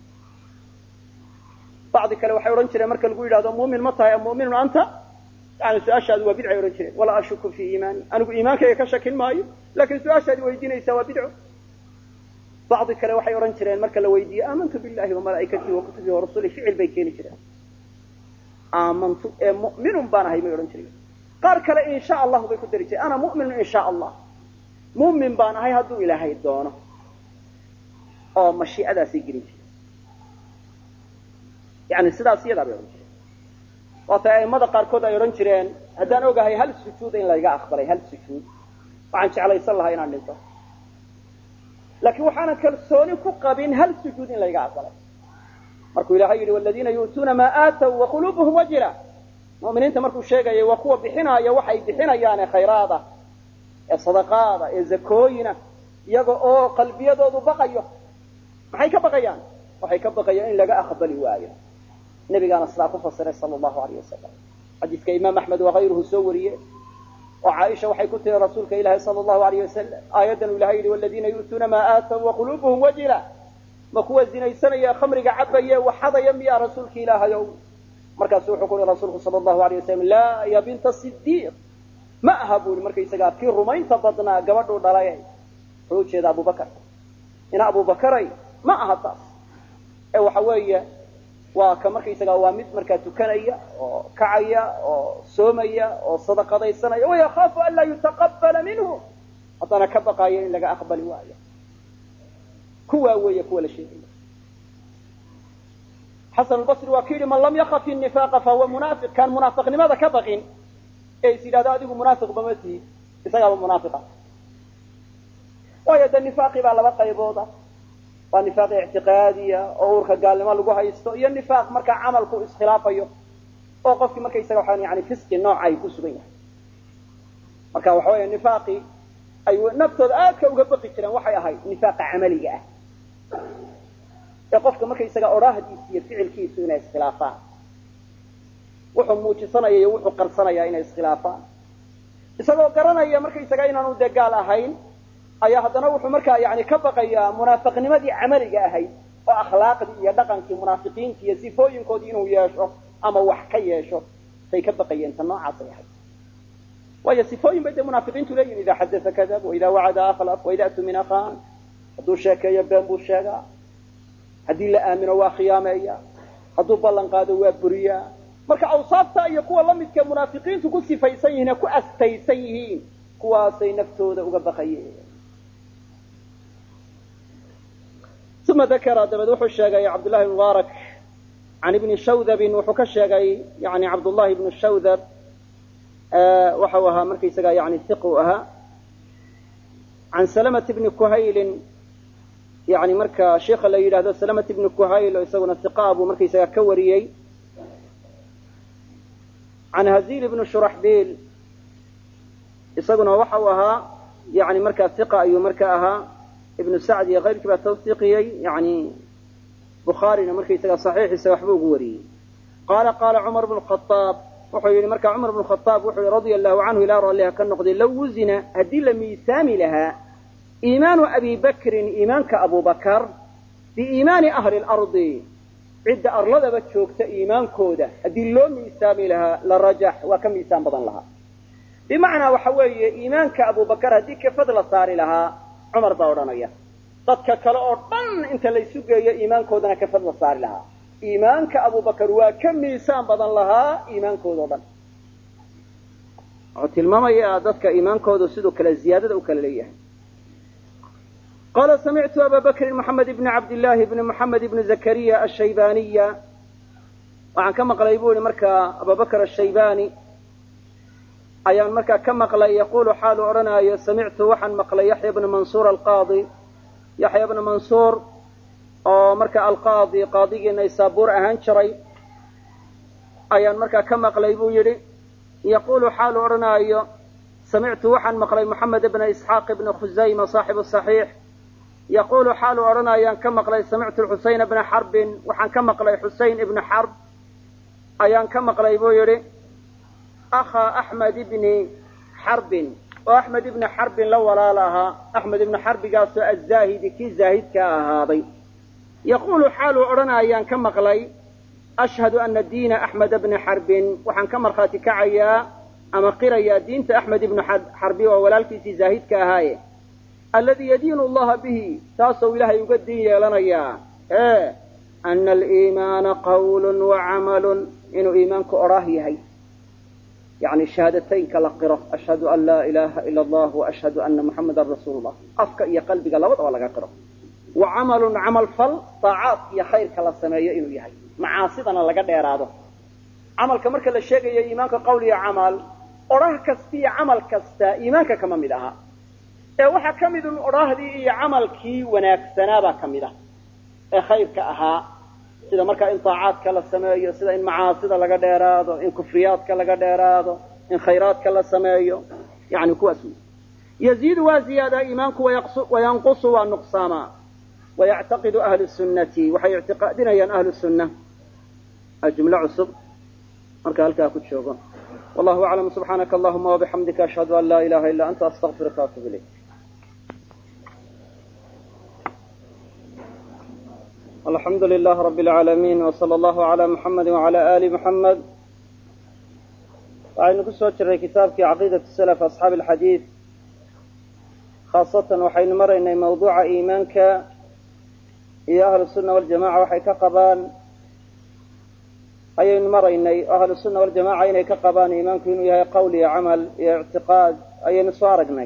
S1: bacdi kale waxay odhan jireen marka lagu yidhahdo mu'min ma tahay mu'minun anta, yani su-aashaadu waa bidcay odhan jireen. walaa ashuku fii iimaani, anigu iimaankayga ka shakin maayo, laakiin su-aashaadi weydiinaysaa waa bidco. bacdi kale waxay odhan jireen marka la weydiiye aamantu billahi wamalaa'ikatihi wakutubihi warasulihi, ficil bay keeni jireen. aamantu ee mu'minun baan ahay may odhan jireen. qaar kale in sha allahu bay ku dari jireen, ana mu'minun in sha allah, mu'min baan ahay hadduu ilaahay doono, oo mashiicadaasay gelin jireen. yani sidaas iyadaa bay odhan jireen. waatay a'immada qaarkood ay odhan jireen haddaan ogahay hal sujuud in layga aqbalay, hal sujuud waxaan jeclaysan lahaa inaan dhinto, laakiin waxaanan kalsooni ku qabin hal sujuud in layga aqbalay. markuu ilaahay yidhi waladiina yu'tuuna maa aataw waquluubuhum wajila, mu'miniinta markuu sheegayay waa kuwa bixinaaya waxay bixinayaan ee khayraada, ee sadaqaada, ee zakooyina, iyaga oo qalbiyadoodu baqayo. maxay ka baqayaan? waxay ka baqayaan in laga aqbali waayo. nabigaana sidaa ku fasiray sala allahu alayh wasalam. xadiiska imaam axmed wakayruhu soo wariye oo caaisha waxay ku tiri rasuulka ilaahi sala allahu alayh wasalam, aayaddan uu ilahay yidhi waladiina yu'tuuna maa aataw waquluubuhum wajila, ma kuwa zinaysanaya khamriga cabaye waxadaya miyaa rasuulka ilaahayow? markaasu wuxuu ku yihi rasuulku sala allahu alayh wasalam laa ya binta sidiiq, ma aha buu yihi markaysagaa kii rumaynta badnaa gabadhuu dhalay, wuxuu ujeeda abubakar. ina abubakaray ma aha taas, ee waxa weeye waa ka markaysagaa waa mid markaa tukanaya oo kacaya oo soomaya oo sadaqadaysanaya, wayakaafu an laa yutaqabala minhu, haddana ka baqaayo in laga aqbali waayo. kuwaa weeye kuwa la sheegaya. xasan albasri waa ku yidhi man lam yakaf innifaaqa fahuwa munaafiq, kaan munaafiqnimada ka baqin ee is yidhahdo adigu munaafiqba ma tihi, isagaaba munaafiqa. waayo de nifaaqi baa laba qaybooda, waa nifaaq ictiqaadiya oo uurka gaalnimo lagu haysto, iyo nifaaq markaa camalku iskhilaafayo oo qofkii markaysaga waxaan yani fisqi nooca ay ku sugan yahay. marka waxa weeye nifaaqi ay naftooda aadka uga baqi jireen waxay ahayd nifaaqa camaliga ah, ee qofka markaysaga odhaahdiisa iyo ficilkiisu inay iskhilaafaan, wuxuu muujisanaya iyo wuxuu qarsanaya inay iskhilaafaan. isagoo garanaya markaysaga inaanu dee gaal ahayn, ayaa haddana wuxuu markaa yani ka baqayaa munaafiqnimadii camaliga ahayd oo akhlaaqdii iyo dhaqankii munaafiqiintii iyo sifooyinkoodii inuu yeesho ama wax ka yeesho, say ka baqayeen tan noocaasay ahayd. waayo sifooyin bay dee munaafiqiintu leeyihin, idaa xadasa kadab, waidaa wacada akhlaf, waidaa tumina khan, hadduu sheekeeyo been buu sheegaa, haddii la aamino waa khiyaameeya, hadduu ballan qaado waa buriyaa. marka awsaafta iyo kuwa lamidka munaafiqiintu ku sifaysan yihiin ee ku astaysan yihiin, kuwaasay naftooda uga baqayeen. uma dakara dabeed wuxuu sheegay cabdullahi mubaarak can ibni shawdabin, wuxuu ka sheegay yani cabdullahi ibnu shawdab waxau ahaa markaysaga yani iq u ahaa, can salamat ibni kuhaylin, yani marka sheikha la yidhahdo salamat ibni kuhayl oo isaguna iqa buu markaysaga ka wariyey, can hazil ibni shuraxbiil, isaguna waxau ahaa yani markaa iqa ayuu marka ahaa. ibnu sacd iyo kayrkii baa tawsiiqiyey, yani bukhaarina markaysaga saxiixiisa waxba ugu wariyey. qaala cumar bnu khaaab, wuxuu yihi marka cumar bnu khaaab wuxuu yihi radia allahu canhu ilaa ralliha ka noqday, low wuzina haddii la miisaami lahaa iimaanu abi bakrin, iimaanka abubakar, biiimaani ahli lardi, cidda arladaba joogta iimaankooda haddii loo miisaami lahaa la rajax, waa ka miisaan badan lahaa. bimacnaa waxa weeye iimaanka abubakar haddii kafad la saari lahaa, cumar baa odhanaya, dadka kale oo dhan inta laysu geeyo iimaankoodana kafad la saari lahaa, iimaanka abubakar waa ka miisaan badan lahaa iimaankooda o dhan. wuxuu tilmaamayaa dadka iimaankoodu siduu kale ziyaadada u kala leeyahay. qaala samictu aba bakrin moxamed ibni cabdillaahi bni moxamed ibni zakariya ashaybaniya, waxaan ka maqlay buu yihi markaa abubakr ashaybani ayaan markaa ka maqlay, yaqulu xaalu odhanaayo samictu waxaan maqlay yaxya bna mansuur alqaadi, yaxya bna mansuur oo marka alqaadi qaadigii naysaabuur ahaan jiray ayaan markaa ka maqlay buu yidhi, yaqulu xaalu odhanaayo samictu waxaan maqlay moxamed bna isxaaq ibna khusayma saaxibu saxiix, yaqulu xaalu odhanaayaan ka maqlay samictu xuseyn bna xarbin, waxaan ka maqlay xuseyn ibna xarb ayaan ka maqlay buu yidhi, akhaa axmed ibni xarbin, oo axmed ibni xarbin la walaal ahaa axmed ibni xarbigaasoo azaahidi kii zaahidka ahaaday yaquulu xaaluu odhanayaan ka maqlay ashhadu ana diina axmed bni xarbin waxaan ka markhaati kacayaa ama qirayaa diinta axmed ibni xarbi oo walaalkiisii zaahidka ahaaye alladii yadiinu allaha bihi taasoo ilaahay uga diin yeelanayaa ana aliimaana qawlun wa camalun inuu iimaanku odhaah yahay yani shahaadataynka la qiro ashhadu an laa ilaaha ila allah wa ashhadu ana muxamadan rasuulu llah afka iyo qalbiga labadaba laga qiro wa camalun camal fal daacaadka iyo khayrka la sameeyo inuu yahay macaasidana laga dheeraado camalka marka la sheegayo iimaanka qowl iyo camal odhah kasta iyo camal kasta iimaanka kama mid aha ee waxaa ka mid un odhaahdii iyo camalkii wanaagsanaabaa ka mid ah ee khayrka ahaa sida markaa in daacaadka la sameeyo sida in macaasida laga dheeraado in kufriyaadka laga dheeraado in khayraadka la sameeyo yani kuwaas wey yaziidu waa ziyaadaa iimaanku wayanqusu waa nuqsaamaa wayactaqidu ahlu sunnati waxay ictiqaadinayaan ahlu sunna jumlo cusub marka halkaa ku joogo wallahu aclam subxaanaka allahuma wabixamdika ashhadu an laa ilaha illa anta astaqfiruka waatubu ilayk alxamdu lilah rabi اlcaalamiin wsala allahu cala muxamedi wacala ali muxamed waxaynu ku soo jirnay kitaabkii caqiidat salaf asxaabi alxadiid khaasatan waxaynu maraynay mawduuca iimaanka iyo ahlu sunna waljamaca waxay ka qabaan ayaynu maraynay ahlu sunna waljamaca inay ka qabaan iimaanku inuu yahay qowl iyo camal iyo ictiqaad ayaynu soo aragnay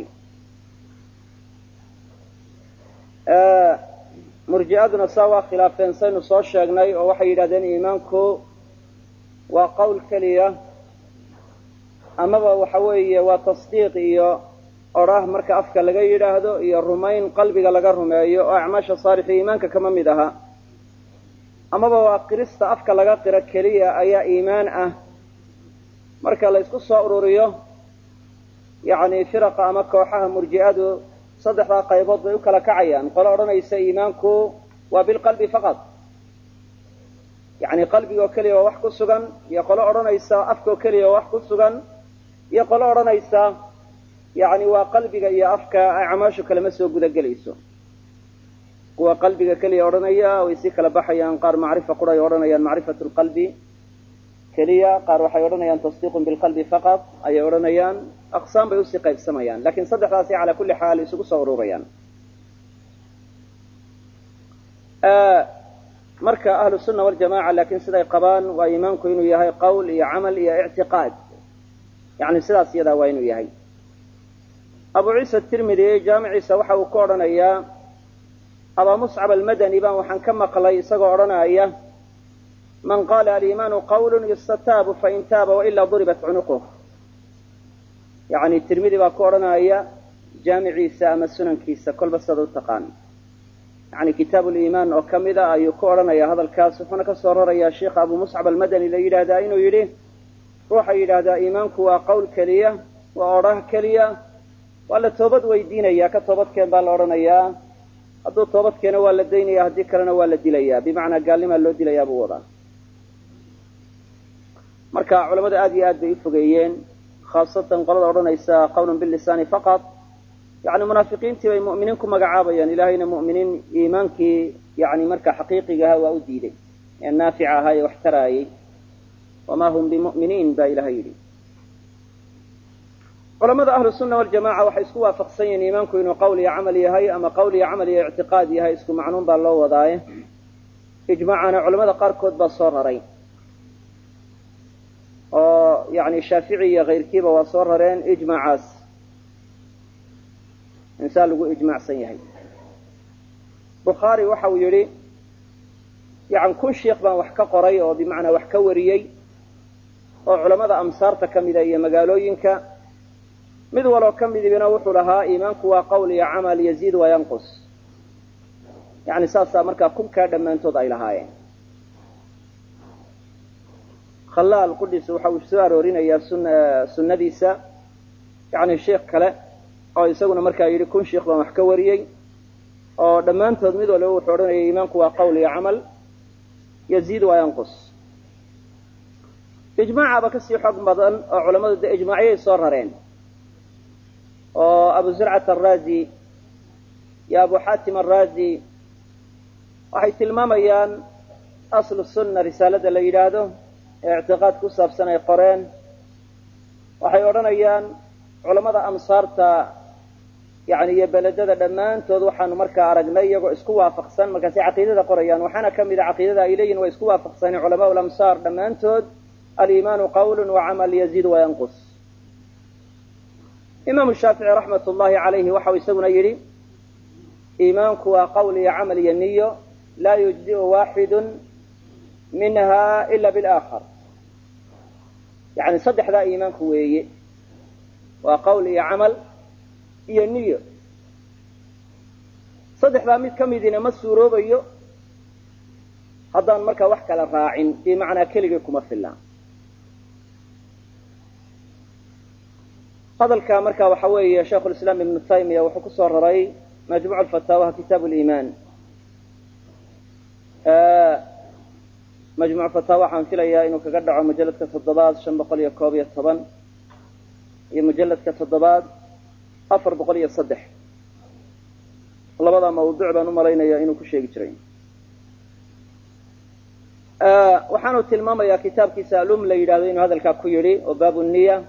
S1: murji'aduna saa waa khilaafeen saynu soo sheegnay oo waxay yidhahdeen iimaanku waa qowl keliya amaba waxa weeye waa tasdiiq iyo odhaah marka afka laga yidhaahdo iyo rumayn qalbiga laga rumeeyo oo acmaasha saalixi iimaanka kama mid aha amaba waa qirista afka laga qiro keliya ayaa iimaan ah marka la isku soo ururiyo yacni firaqa ama kooxaha murji'adu saddexdaa qaybood bay u kala kacayaan qolo odhanaysa iimaanku waa bilqalbi faqad yani qalbiga oo keliya waa wax ku sugan iyo qolo odhanaysa afka oo keliya waa wax ku sugan iyo qolo odhanaysa yani waa qalbiga iyo afka acmaashu kalema soo guda gelayso kuwa qalbiga keliya odhanaya way sii kala baxayaan qaar macrifa qura ay odhanayaan macrifatu lqalbi keliya qaar waxay odhanayaan tasdiiqun bilqalbi faqad ayay odhanayaan aqsaam bay usii qaybsamayaan lakin saddexdaasi calaa kulli xaal isugu soo ururayaan marka ahlu sunna waljamaca lakin siday qabaan waa iimaanku inuu yahay qowl iyo camal iyo ictiqaad yani sidaas iyadaa waa inuu yahay abu ciisa tirmidi jaamiciisa waxa uu ku odhanayaa abaa muscab almadani baan waxaan ka maqlay isagoo odhanaya man qaala aliimaanu qawlun yustataabu fain taaba wailaa duribat cunuquh yani tirmidi baa ku odhanaya jaamiciisa ama sunankiisa kolba sada u taqaan yani kitaabu liimaan oo kamida ayuu ku odhanaya hadalkaas wuxuuna ka soo rarayaa sheikha abu muscab almadani la yidhaahdaa inuu yidhi ruuxa yidhaahdaa iimaanku waa qowl keliya waa odhah keliya waa la toobad weydiinaya ka toobadkeen baa la odhanayaa hadduu toobad keeno waa la daynaya haddii kalena waa la dilayaa bimacnaa gaalnimaa loo dilayaa buu wadaa marka culamada aad iyo aad bay ufogeeyeen khaasatan qolada odhanaysa qawlun bilisaani faqad yani munaafiqiintii bay mu'miniin ku magacaabayaan ilahayna mu'miniin iimaankii yani marka xaqiiqigaha waa u diiday ee naafica ahaa ee wax taraayey wamaa hum bimu'miniin baa ilahay yidhi culamada ahlu sunna waljamaca waxay isku waafaqsan yihiin iimaanku inuu qowl iyo camal yahay ama qowl iyo camal iyo ictiqaad yahay isku macnuun baa loo wadaaye ijmaacana culamada qaarkood baa soo raray oo yani shaafici iyo kayrkiiba waa soo rareen ijmaacaas insaan lagu ijmaacsan yahay bukhaari waxa uu yidhi yani kun sheikh baan wax ka qoray oo bimacnaa wax ka wariyey oo culamada amsaarta ka mida iyo magaalooyinka mid waloo ka midibina wuxuu lahaa iimaanku waa qowl iyo camal yaziid wa yanqus yani saasaa markaa kunkaa dhammaantood ay lahaayeen khalaal qudhiisa waxa uu soo aroorinayaa sunnadiisa yani sheikh kale oo isaguna markaa yidhi kun sheikh baan wax ka wariyey oo dhammaantood mid waliba wuxuu odhanayay iimaanku waa qowl iyo camal yaziid wa yanqus ijmaacaba kasii xoog badan oo culammadu de ijmaacyay soo rareen oo abu zurcat araazi iyo abu xaatim araazi waxay tilmaamayaan aslu sunna risaalada la yidhaahdo ee ictiqaad ku saabsan ay qoreen. waxay odhanayaan culamada amsaarta yani iyo beledada dhammaantood waxaanu markaa aragnay iyagoo isku waafaqsan markaasay caqiidada qorayaan. waxaana ka mid a caqiidada ay leeyihin way isku waafaqsaneen culamaa lamsaar dhammaantood aliimaanu qawlun wacamal yaziid wayanqus. imaamu shaafici raxmat ullahi calayhi waxau isaguna yidhi iimaanku waa qawl iyo camal iyo niyo laa yujzi'u waaxidun minha ila bilaakhar. yani saddexdaa iimaanku weeye, waa qawl iyo camal iyo niyo. saddexdaa mid ka midina ma suuroobayo haddaan markaa wax kala raacin, bimacnaa keligii kuma filaan. hadalka marka waxa weeye shaykhu lislaam ibnu taymiya wuxuu ku soo raray majmuuc alfataawaha kitaab liimaan. majmuuc fataawa waxaan filayaa inuu kaga dhaco mujalladka 7,511 iyo mujalladka 7,403. labada mawduuc baan u malaynaya inuu ku sheegi jiray. waxaanu tilmaamayaa kitaabkiisa alum la yidhahdo inuu hadalkaa ku yidhi oo baabu niya,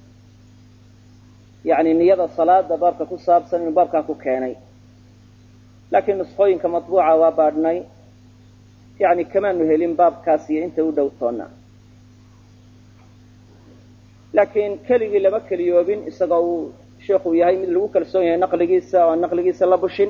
S1: yani niyada salaada baabka ku saabsan inuu baabkaa ku keenay. laakiin nusqooyinka matbuuca waa baadhnay, yani kamaanu helin baabkaas iyo inta u dhow toonna. laakiin keligii lama keliyoobin, isagoo uu sheikhu yahay mid lagu kalsoon yahay naqligiisa oo aan naqligiisa la bushin.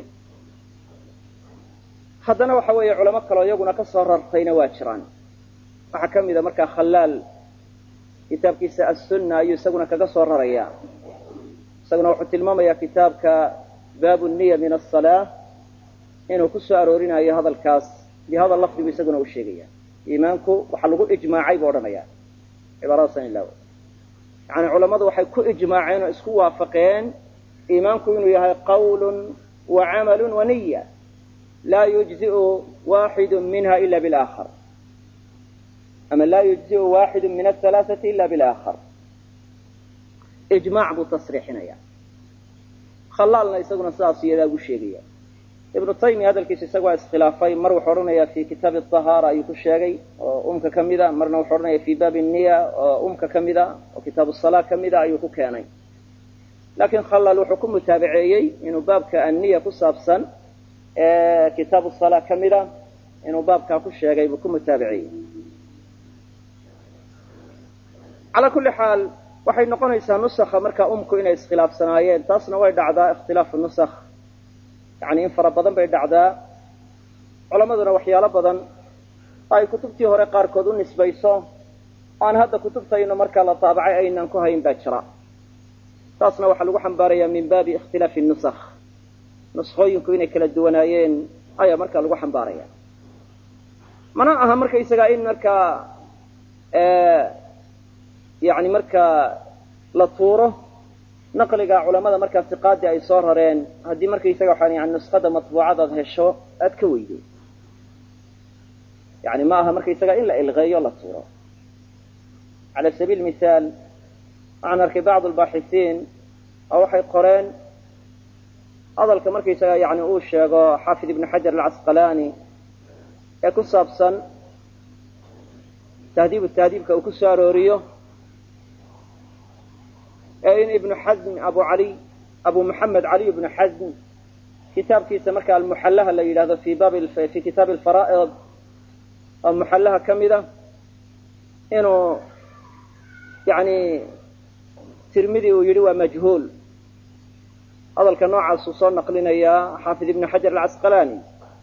S1: haddana waxa weeye culamo kaleo iyaguna ka soo rartayna waa jiraan. waxaa ka mid a markaa khalaal kitaabkiisa assunna ayuu isaguna kaga soo rarayaa. isaguna wuxuu tilmaamayaa kitaabka baabu niya min asalaa inuu ku soo aroorinayo hadalkaas bihada lafdigu isaguna u sheegaya. iimaanku waxaa lagu ijmaacay buu odhanaya cibaaradasan ilaa yani culammadu waxay ku ijmaaceen oo isku waafaqeen iimaanku inuu yahay qawlun wa camalun wa niya laa yujzi'u waaxidu minha ila bilaakhar, ama laa yujzi'u waaxidu min ahalaaثati ila bilaakhar. ijmaac buu tasriixinaya. khalaalna isaguna sidaas iyadaa ugu sheegaya. ibnu taymiya hadalkiisa isaga waa iskhilaafay. mar wuxuu odhanaya fi kitaabi ahaara ayuu ku sheegay oo umka ka mida, marna wuxuu odhanaya fi baabi niya oo umka ka mida oo kitaabu salaa ka mida ayuu ku keenay. laakiin khalaal wuxuu ku mutaabaceeyey inuu baabka anniya ku saabsan ee kitaabu salaa ka mida inuu baabkaa ku sheegay buu ku mutaabaceeyey. calaa kulli xaal waxay noqonaysaa nusakha markaa umku inay iskhilaafsanaayeen. taasna way dhacdaa ikhtilaafu nusakh, yani in fara badan bay dhacdaa. culammaduna waxyaalo badan ay kutubtii hore qaarkood u nisbayso aan hadda kutubtaynu markaa la taabacay aynaan ku hayn baa jira. taasna waxaa lagu xambaarayaa min baabi ikhtilaafi nusakh. nuskhooyinku inay kala duwanaayeen ayaa markaa lagu xambaaraya. mana aha markaysagaa in markaa yani markaa la tuuro naqliga culamada markaa siqaadii ay soo rareen haddii markaysaga waxaan yani nuskhada matbuucadaad hesho aad ka weydo. yani ma aha markaysaga in la ilqeeyo la tuuro. cala sabiil mithaal waxaan arkay bacd albaaxisiin oo waxay qoreen hadalka markaysaga yani uu sheego xaafid ibnu xajar alcasqalaani ee ku saabsan tahdiibu tahdiibka uu ku soo arooriyo ee in ibnu xasm abu muxamed caliy ibnu xasm kitaabkiisa marka almuxallaha la yidhahdo fi kitaabi alfaraa'id oo muxallaha ka mida inuu yani tirmidi uu yidhi waa majhuul. hadalka noocaasuu soo naqlinayaa xaafid ibnu xajar alcasqalaani.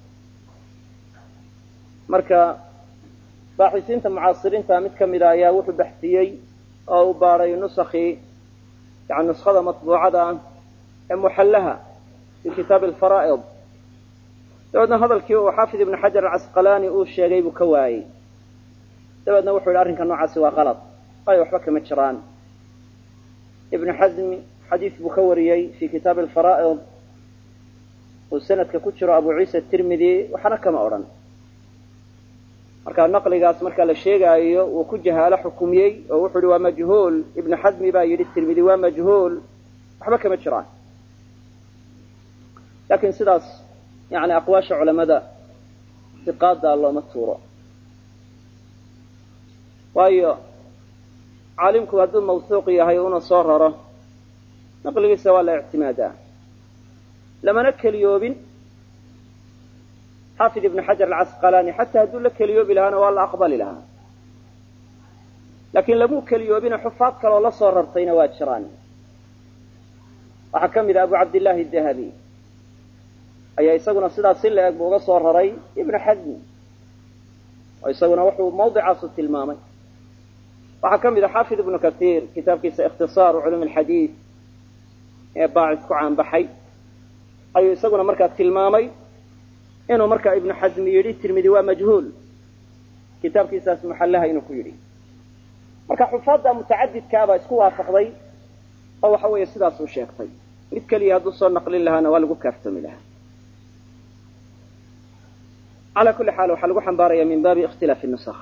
S1: marka baaxisiinta mucaasiriinta mid ka mida ayaa wuxuu baxsiyey oo u baaray nusakii yani nuskhada matbuucada ee muxallaha fi kitaabi alfaraa'id. dabeedna hadalkii uu xaafid ibnu xajar alcasqalaani uu sheegay buu ka waayey. dabeedna wuxuu yidhi arrinka noocaasi waa qalad, ay waxba kama jiraan. ibnu xasmi xadiis buu ka wariyey fi kitaabi alfaraa'id uu sanadka ku jiro abu ciisa tirmidi, waxna kama odhan. marka naqligaas marka la sheegaayo uu ku jahaalo xukumiyey oo wuxuu yihi waa majhuul. ibnu xasmi baa yidhi tirmidi waa majhuul, waxba kama jiraan. laakiin sidaas yani aqwaasha culamada iqaada looma tuuro, waayo caalimku hadduu mawsuuq yahay una soo raro naqligiisa waa la ictimaadaa. lamana keliyoobin xaafid ibn xajar alcasqalaani xataa hadduu la keliyoobi lahaana waa la aqbali lahaa, laakiin lamuu keliyoobina xufaad kaloo la soo rartayna waa jiraan. waxaa ka mid a abu cabdillaahi dahabi ayaa isaguna sidaas si la eg bu uga soo raray ibnu xasmi, oo isaguna wuxuu mawdicaasu tilmaamay. waxaa ka mid a xaafid ibnu kasiir kitaabkiisa ikhtisaaru culum alxadiid ee baacis ku caanbaxay ayuu isaguna markaa tilmaamay inuu markaa ibnu xasmi yidhi tirmidi waa majhuul, kitaabkiisaas muxallaha inuu ku yidhi. marka xufaadda mutacadidkaabaa isku waafaqday oo waxa weeye sidaasuu sheegtay. mid keliya hadduu soo naqlin lahaana waa lagu kaaftoomi lahaa. calaa kulli xaal waxaa lagu xambaaraya min baabi ikhtilaafi nusakh.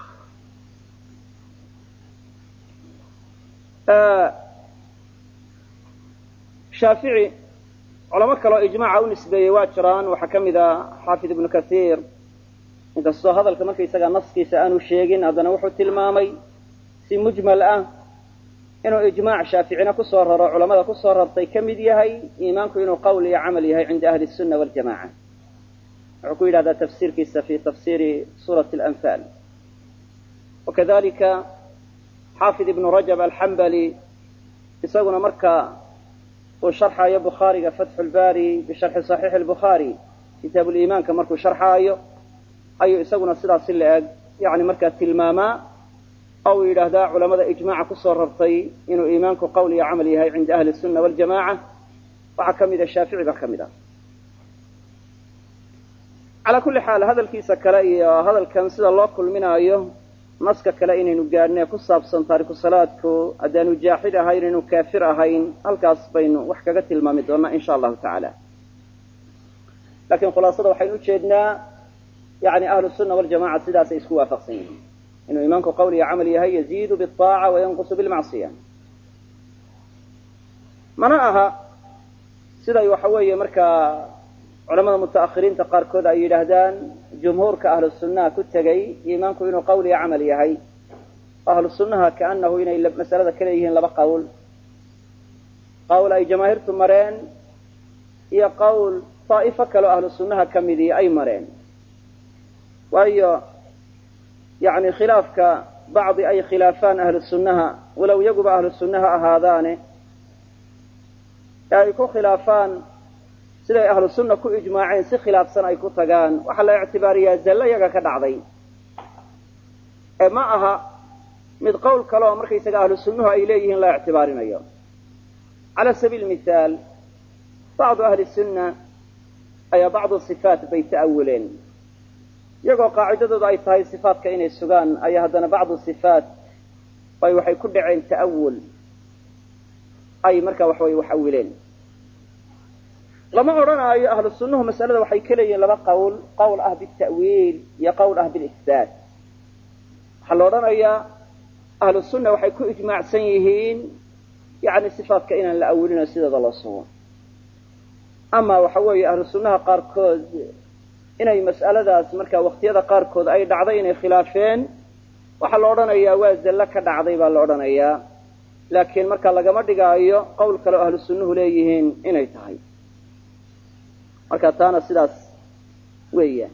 S1: shaafici culamo kaloo ijmaaca u nisbeeyey waa jiraan. waxaa ka mid a xaafid ibnu kasiir, inkastoo hadalka markaysagaa naskiisa aanu sheegin, haddana wuxuu tilmaamay si mujmal ah inuu ijmaac shaaficina ku soo raro culamada ku soo rartay ka mid yahay iimaanku inuu qowl iyo camal yahay cinda ahli الsunna waljamaca. wuxuu ku yidhahdaa tafsiirkiisa fi tafsiiri suurati alanfaal. wakadalika xaafid ibnu rajab alxambali isaguna marka uu sharxaayo bukhaariga fatxu lbaari bisharxi saxiixi lbukhaari kitaabuliimaanka markuu sharxaayo ayuu isaguna sidaas si la eg yani markaa tilmaamaa oo uu yidhaahdaa culamada ijmaaca ku soo rartay inuu iimaanku qowl iyo camal yahay cinda ahli الsunna waljamaca. waxaa ka mid a shaafici baa ka mid ah. calaa kulli xaal hadalkiisa kale iyo hadalkan sida loo kulminaayo naska kale inaynu gaadhne ku saabsan taariku salaadku haddaanu jaaxid ahayn inaynu kaafir ahayn, halkaas baynu wax kaga tilmaami doonaa in sha allahu tacaala. laakiin khulaasada waxaynu ujeednaa yani ahlu الsunna waljamaca sidaasay isku waafaqsan yihiin inuu iimaanku qowl iyo camal yahay, yaziidu biالطaaca wayanqusu bilmacصiya. mana aha siday waxa weeye markaa culamada mutaakhiriinta qaarkood ay yidhaahdaan jumhuurka ahlu sunnaha ku tegay iimaanku inuu qowl iyo camal yahay. ahlu sunnaha kaanahu inay masalada ka leeyihiin laba qowl, qowl ay jamaahiirtu mareen iyo qowl daa'ifo kaleo ahlu sunnaha ka midii ay mareen. waayo yani khilaafka bacdi ay khilaafaan ahlu sunnaha walow iyaguba ahlu sunnaha ahaadaane ee ay ku khilaafaan siday ahlu sunna ku ijmaaceen si khilaafsan ay ku tagaan, waxaa la ictibaariyaa zallo iyaga ka dhacday ee ma aha mid qowl kaleoo markaysaga ahlu sunnuhu ay leeyihiin la ictibaarinayo. cala sabiil mithaal bacdu ahli sunna ayaa bacdu sifaat bay ta'awileen, iyagoo qaacidadooda ay tahay sifaatka inay sugaan ayaa haddana bacdu sifaat bay waxay ku dhaceen ta'awul, ay markaa waxaway wax awileen. lama odhanaayo ahlu sunnuhu masalada waxay ka leeyihiin laba qowl, qowl ah bita'wiil iyo qowl ah bilisbaat. waxaa la odhanayaa ahlu sunna waxay ku ijmaacsan yihiin yani sifaatka inaan la awilino sidooda loo sugo. ama waxa weeye ahlu sunnaha qaarkood inay mas'aladaas markaa waqtiyada qaarkood ay dhacday inay khilaafeen, waxaa la odhanayaa waa zallo ka dhacday baa la odhanayaa, laakiin markaa lagama dhigaayo qowl kale oo ahlu sunnuhu leeyihiin inay tahay. marka taana sidaas weeyaan.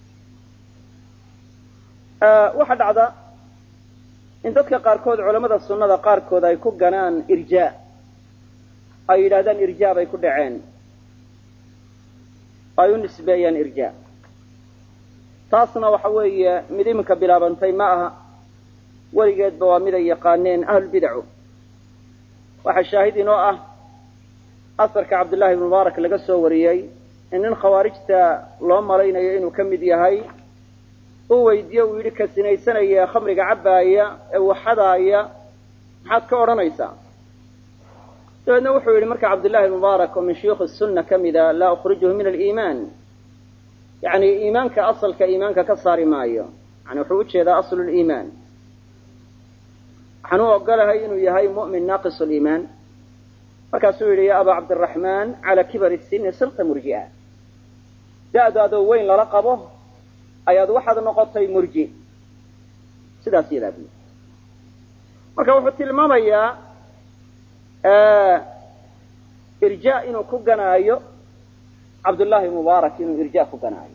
S1: waxaa dhacda in dadka qaarkood culamada sunnada qaarkood ay ku ganaan irjaa, ay yidhahdaan irjaa bay ku dhaceen, ay u nisbeeyaan irjaa. taasna waxa weeye mid iminka bilaabantay ma aha, weligeedba waa mid ay yaqaaneen ahlulbidacu. waxaa shaahid inoo ah asarka cabdullahi ibn mubaarak laga soo wariyey in nin khawaarijta loo malaynayo inuu ka mid yahay uu weydiiye uu yidhi ka sinaysanaya khamriga cabbaaya ee waxadaaya maxaad ka odhanaysaa? dabeedna wuxuu yidhi marka cabdullahi ibn mubaarak oo min shuyuukh sunna ka mida, laa ukhrijuhu min aliimaan, yani iimaanka asalka iimaanka ka saari maayo, yani wuxuu ujeedaa aslu liimaan. waxaan u ogolahay inuu yahay mu'min naaqis liimaan, markaasuu yidhi ya abaa cabdiraxmaan cala kibari sini sirta murji'a, da'daadoo weyn lala qabo ayaad waxaad noqotay murji. sidaas yadaa buu marka wuxuu tilmaamayaa irjaa inuu ku ganaayo cabdullaahi mubaarak, inuu irjaa ku ganaayo.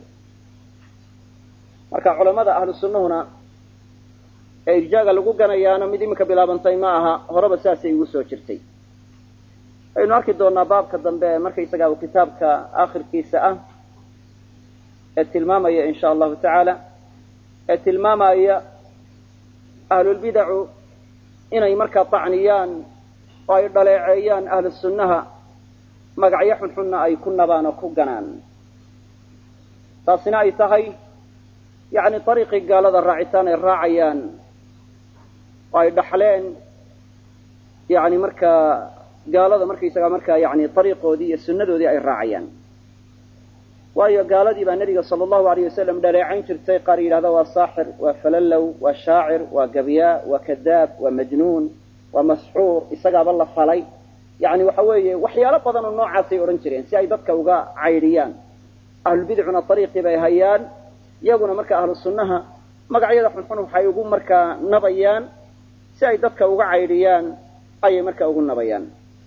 S1: marka culamada ahlu sunnahuna ee irjaaga lagu ganayaana mid iminka bilaabantay ma aha, horeba saasay ugu soo jirtay. aynu arki doonaa baabka dambe ee markaysaga uu kitaabka aakhirkiisa ah ee tilmaamaya in sha allahu tacaala, ee tilmaamaya ahlulbidacu inay markaa tacniyaan oo ay dhaleeceeyaan ahlu sunnaha, magacyo xunxunna ay ku nabaan oo ku ganaan. taasina ay tahay yacni dariiqii gaalada raacitaan ay raacayaan oo ay dhaxleen yani markaa gaalada markaysaga markaa yani dariiqoodii iyo sunnadoodii ay raacayaan. waayo gaaladii baa nabiga sala allahu alayh wasalam dhaleecayn jirtay, qaar yidhahda waa saaxir, waa falallow, waa shaacir, waa gabyaa, waa kadaab, waa majnuun, waa masxuur, isagaaba la falay. yani waxa weeye waxyaalo badan oo noocaasay odhan jireen si ay dadka uga caydhiyaan. ahlulbidcuna dariiqii bay hayaan, iyaguna marka ahlu sunnaha magacyada xunxun waxay ugu markaa nabayaan si ay dadka uga caydhiyaan, ayay markaa ugu nabayaan.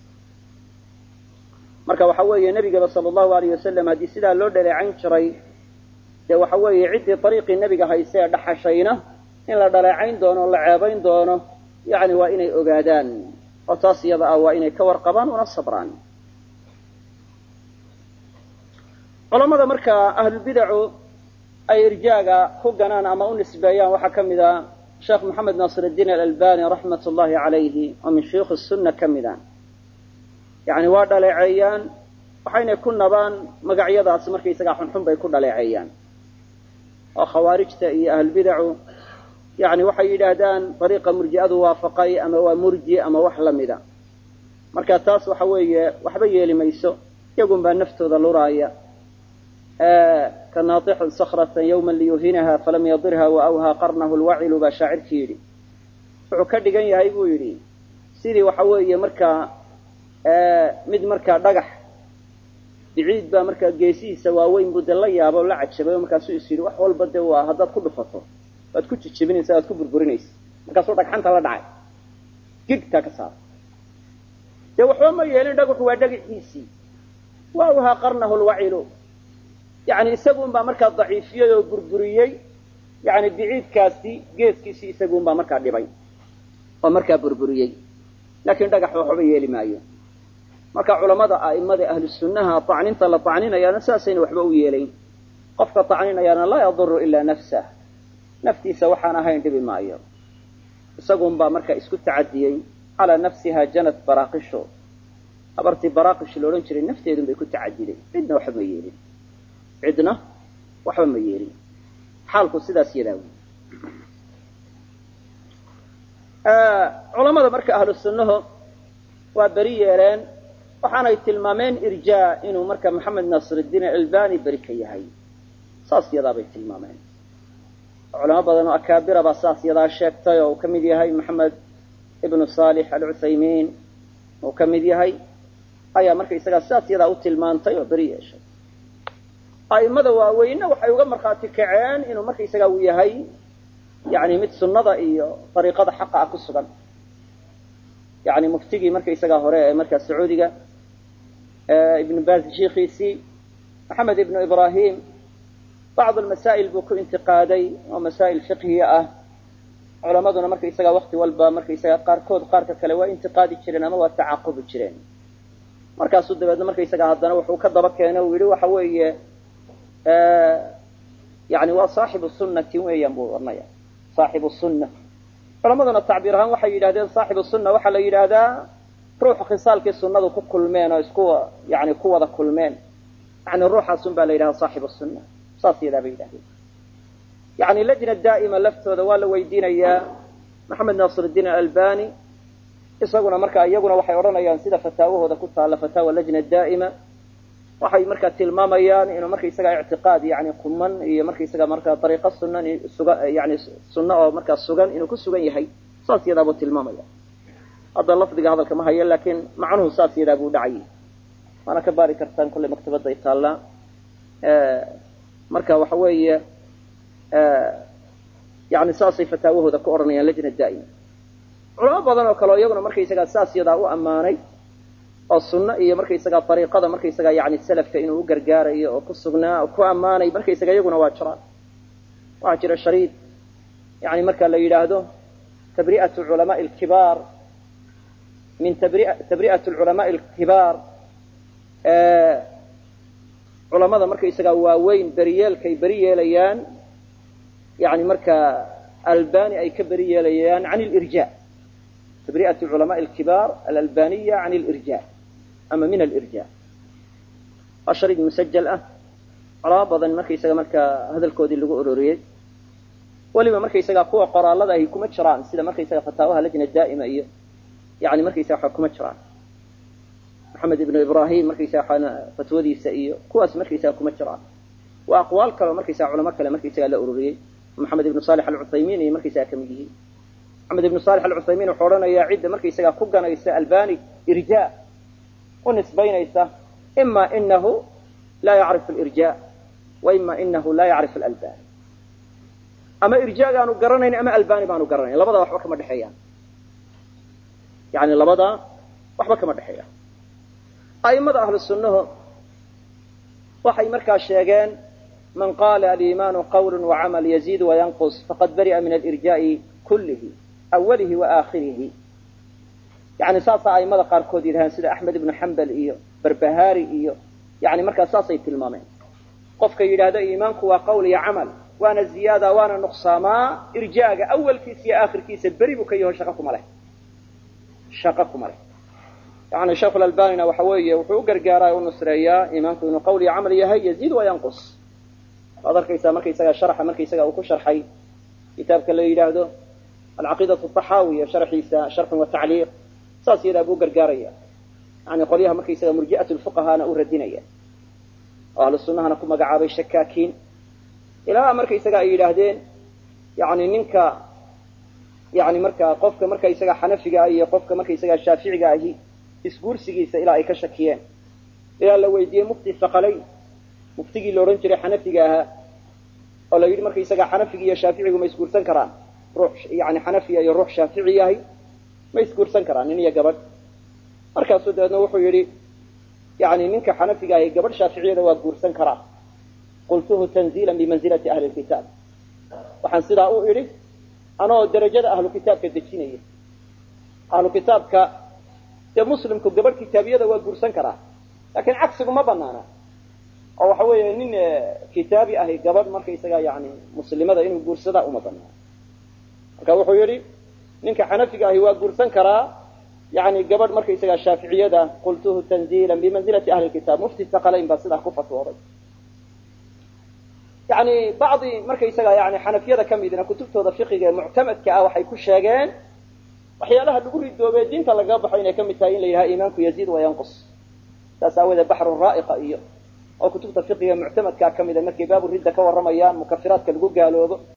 S1: marka waxa weeye nebigaba sala allahu alayh wasalam haddii sidaa loo dhaleecayn jiray, dee waxa weeye ciddii dariiqii nebiga hayse ee dhaxashayna in la dhaleecayn doono o la ceebayn doono yani waa inay ogaadaan, oo taas iyada ah waa inay ka warqabaan una sabraan. culamada markaa ahlulbidacu ay irjaaga ku ganaan ama u nisbeeyaan waxaa ka mid a sheekh moxamed naasir iddiin alalbani raxmat ullahi calayhi, oo min shuyuukhi sunna ka mid a. yani waa dhaleeceeyaan, waxaynay ku nabaan magacyadaas markaysagaa xunxun bay ku dhaleeceeyaan. oo khawaarijta iyo ahlulbidacu yani waxay yidhaahdaan dariiqa murji'adu waafaqay, ama waa murji ama wax la mida. marka taas waxa weeye waxba yeeli mayso, iyagun baa naftooda luraaya. kanaatixu sakratan yawman liyuhinaha falam yadirha waawhaa qarnahu lwacilu baa shaacirkii yidhi. wuxuu ka dhigan yahay buu yidhi sidii waxa weeye markaa mid markaa dhagax biciid baa markaa geesihiisa waaweyn buu de la yaabo o la cajabay, oo markaasuu is yidhi wax walba de waa haddaad ku dhufato waad ku jijabinaysa, waad ku burburinaysa. markaasuu dhagxanta la dhacay, gigtaa ka saara. dee waxba ma yeelin, dhagaxu waa dhagaxiisii. waawhaa qarnahu lwacilu, yani isagun baa markaa daciifiyey oo burburiyey, yani biciidkaasi geeskiisii isagun baa markaa dhibay oo markaa burburiyey, laakiin dhagax waxba yeeli maayo. marka culamada a'imada ahlu sunnaha tacninta la tacninayaana saasayna waxba u yeelayn. qofka tacninayaana laa yaduru ilaa nafsah, naftiisa waxaan ahayn dhibi maayo. isagun baa markaa isku tacadiyey. calaa nafsiha janat baraaqisho, habartii baraaqish la odhan jiray nafteedun bay ku tacadiday, cidna waxba ma yeelin, cidna waxba ma yeelin. xaalku sidaas yadaa wey. culamada marka ahlu sunnahu waa beri yeeleen, waxaanay tilmaameen irjaa inuu marka moxamed naasir iddiin albani beri ka yahay. saas yadaa bay tilmaameen. culamo badan oo akaabira baa saas yadaa sheegtay, oo uu ka mid yahay maxamed ibnu saalix alcuthaymiin uu ka mid yahay, ayaa markaysagaa saas yadaa u tilmaantay oo beri yeeshay. a'imada waaweynna waxay uga markhaati kaceen inuu markaysagaa uu yahay yani mid sunnada iyo dariiqada xaqa ah ku sugan. yani muftigii markaysagaa hore ee markaa sacuudiga ibnu baaz shiikhiisii maxamed ibnu ibrahim bacd almasaa'il buu ku intiqaaday oo masaa'il fiqhiya ah. culamaduna markaysagaa wakti walba markaysagaa qaarkood qaarka kale waa intiqaadi jireen ama waa tacaqubi jireen. markaasuu dabeedna markaysagaa haddana wuxuu ka daba keenay uu yidhi waxa weeye yani waa saaxibu sunnati weeyaan buu odhanaya, saaxibu sunna. culamaduna tacbiir ahaan waxay yidhahdeen saaxibu sunna waxaa la yidhaahdaa ruuxu khisaalkii sunnadu ku kulmeen oo isku yani ku wada kulmeen, yani ruuxaasun baa la yidhahda saaxibu sunna. saas yadaa bay yidhahdeen. yani lajna daa'ima laftooda waa la weydiinayaa maxamed naasir iddiin alalbani, isaguna marka iyaguna waxay odhanayaan sida fataawahooda ku taalla fataawa lajna daa'ima, waxay markaa tilmaamayaan inuu markaysagaa ictiqaad yani quman iyo markaysaga markaa dariiqo sunan yani sunno oo markaa sugan inuu ku sugan yahay. saas yadaabuu tilmaamaya. hadda lafdiga hadalka ma hayo laakiin macnuhu saas yadaa buu dhacayay waana ka baari kartaan kulle maktabadda ay taallaa marka waxa weeye yani saasay fataawahooda ku odhanayaan lajna daa'ima culamo badan oo kale iyaguna markaysagaa saas yadaa u ammaanay oo sunno iyo markaysagaa ariiqada markaysagaa yani salafka inuu u gargaarayo oo ku sugnaa oo ku ammaanay markaysaga iyaguna waa jiraan waxaa jira shariid yani marka la yidhaahdo tabri'atu culamaai alkibaar min tabri'atu culamaai alkibaar culamada markaysagaa waaweyn beriyeelkay beri yeelayaan yani marka albani ay ka beri yeelayaan can alirja tabri'atu culamaai alkibaar alalbaniya can alirja ama min alirja waa shariid musajal ah culamo badan markaysaga marka hadalkoodii lagu ururiyey weliba markaysagaa kuwa qoraalada ahi kuma jiraan sida markaysaga fataawaha lajna daa'ima iyo yani markaysaga waxa kuma jiraan maxamed ibnu ibrahim markaysaga fatwadiisa iyo kuwaas markaysaga kuma jiraan waa aqwaal kale markaysaga culamo kale markaysaga la ururiyey maxamed ibnu salih alcuthaymin iyo markaysaga kamid yihiin maxamed ibnu salih alcuthaymin wuxuu odhanayaa cidda markaysaga ku ganaysa albani irja u nisbaynaysa ima inahu laa yacrifu alirja wa ima inahu laa yacrifu alalbani ama irjaagaanu garanayn ama albani baanu garanayn labadaa waxba kama dhexeeyaan yani labadaa waxba kama dhexeeyaan a'imada ahlu sunnahu waxay markaa sheegeen man qaala aliimaanu qawlu wacamal yaziid wayanqus faqad bari'a min alirjaa'i kullihi awalihi wa aakhirihi yani saasaa a'imada qaarkood yidhahaan sida axmed ibnu xambal iyo barbahaari iyo yani markaa saasay tilmaameen qofka yidhaahdo iimaanku waa qawl iyo camal waana ziyaada waana nuqsaamaa irjaaga awalkiisa iyo aakhirkiisa beri buu ka yaho shaqo kuma leh yani sheekh alalbanina waxa weeye wuxuu u gargaaraa u nusreeyaa iimaanku inuu qawl iyo camal yahay yaziid wa yanqus waad arkaysaa markaysaga sharxa markaysaga uu ku sharxay kitaabka la yidhaahdo alcaqiidatu taxaawiya sharxiisa sharxun wa tacliiq saas yadaa buu gargaaraya yani qolyaha markaysaga murji'atu lfuqahaana u radinaya oo ahlu sunnahana ku magacaabay shakaakiin ilaa markaysaga ay yidhaahdeen yani ninka yani markaa qofka markaysaga xanafiga ah iyo qofka markaysaga shaaficiga ahi isguursigiisa ilaa ay ka shakiyeen ilaa la weydiiyey mufti saqalayn muftigii la odhan jiray xanafiga ahaa oo la yidhi markaysaga xanafiga iyo shaaficigu ma isguursan karaan ruux yani xanafiya iyo ruux shaafici yahay ma isguursan karaan nin iyo gabadh markaasuu dabeedna wuxuu yidhi yani ninka xanafiga ahi gabadh shaaficiyada waa guursan karaa qultuhu tanziila bimanzilati ahli lkitaab waxaan sidaa u idhi anoo darajada ahlu kitaabka dejinaya ahlu kitaabka dee muslimku gabadh kitaabiyada waa guursan karaa laakiin cagsigu ma banaana oo waxa weeye nin kitaabi ahi gabadh markaysaga yani muslimada inuu guursadaa uma banaana marka wuxuu yidhi ninka xanafiga ahi waa guursan karaa yani gabadh markaysaga shaaficiyada qultuhu tanziila bimanzilati ahli lkitaab mufti saqalayn baa sidaa ku fatwooday yani bacdi markaysaga yani xanafiyada ka midna kutubtooda fiqiga ee muctamadka ah waxay ku sheegeen waxyaalaha lagu ridoobee diinta lagaga baxo inay ka mid tahay in la yidhaha iimaanku yaziid wa yanqus saas aawoodee baxru raa'iqa iyo oo kutubta fiqiga muctamadkaa ka mida markay baabu ridda ka warramayaan mukafiraadka lagu gaaloobo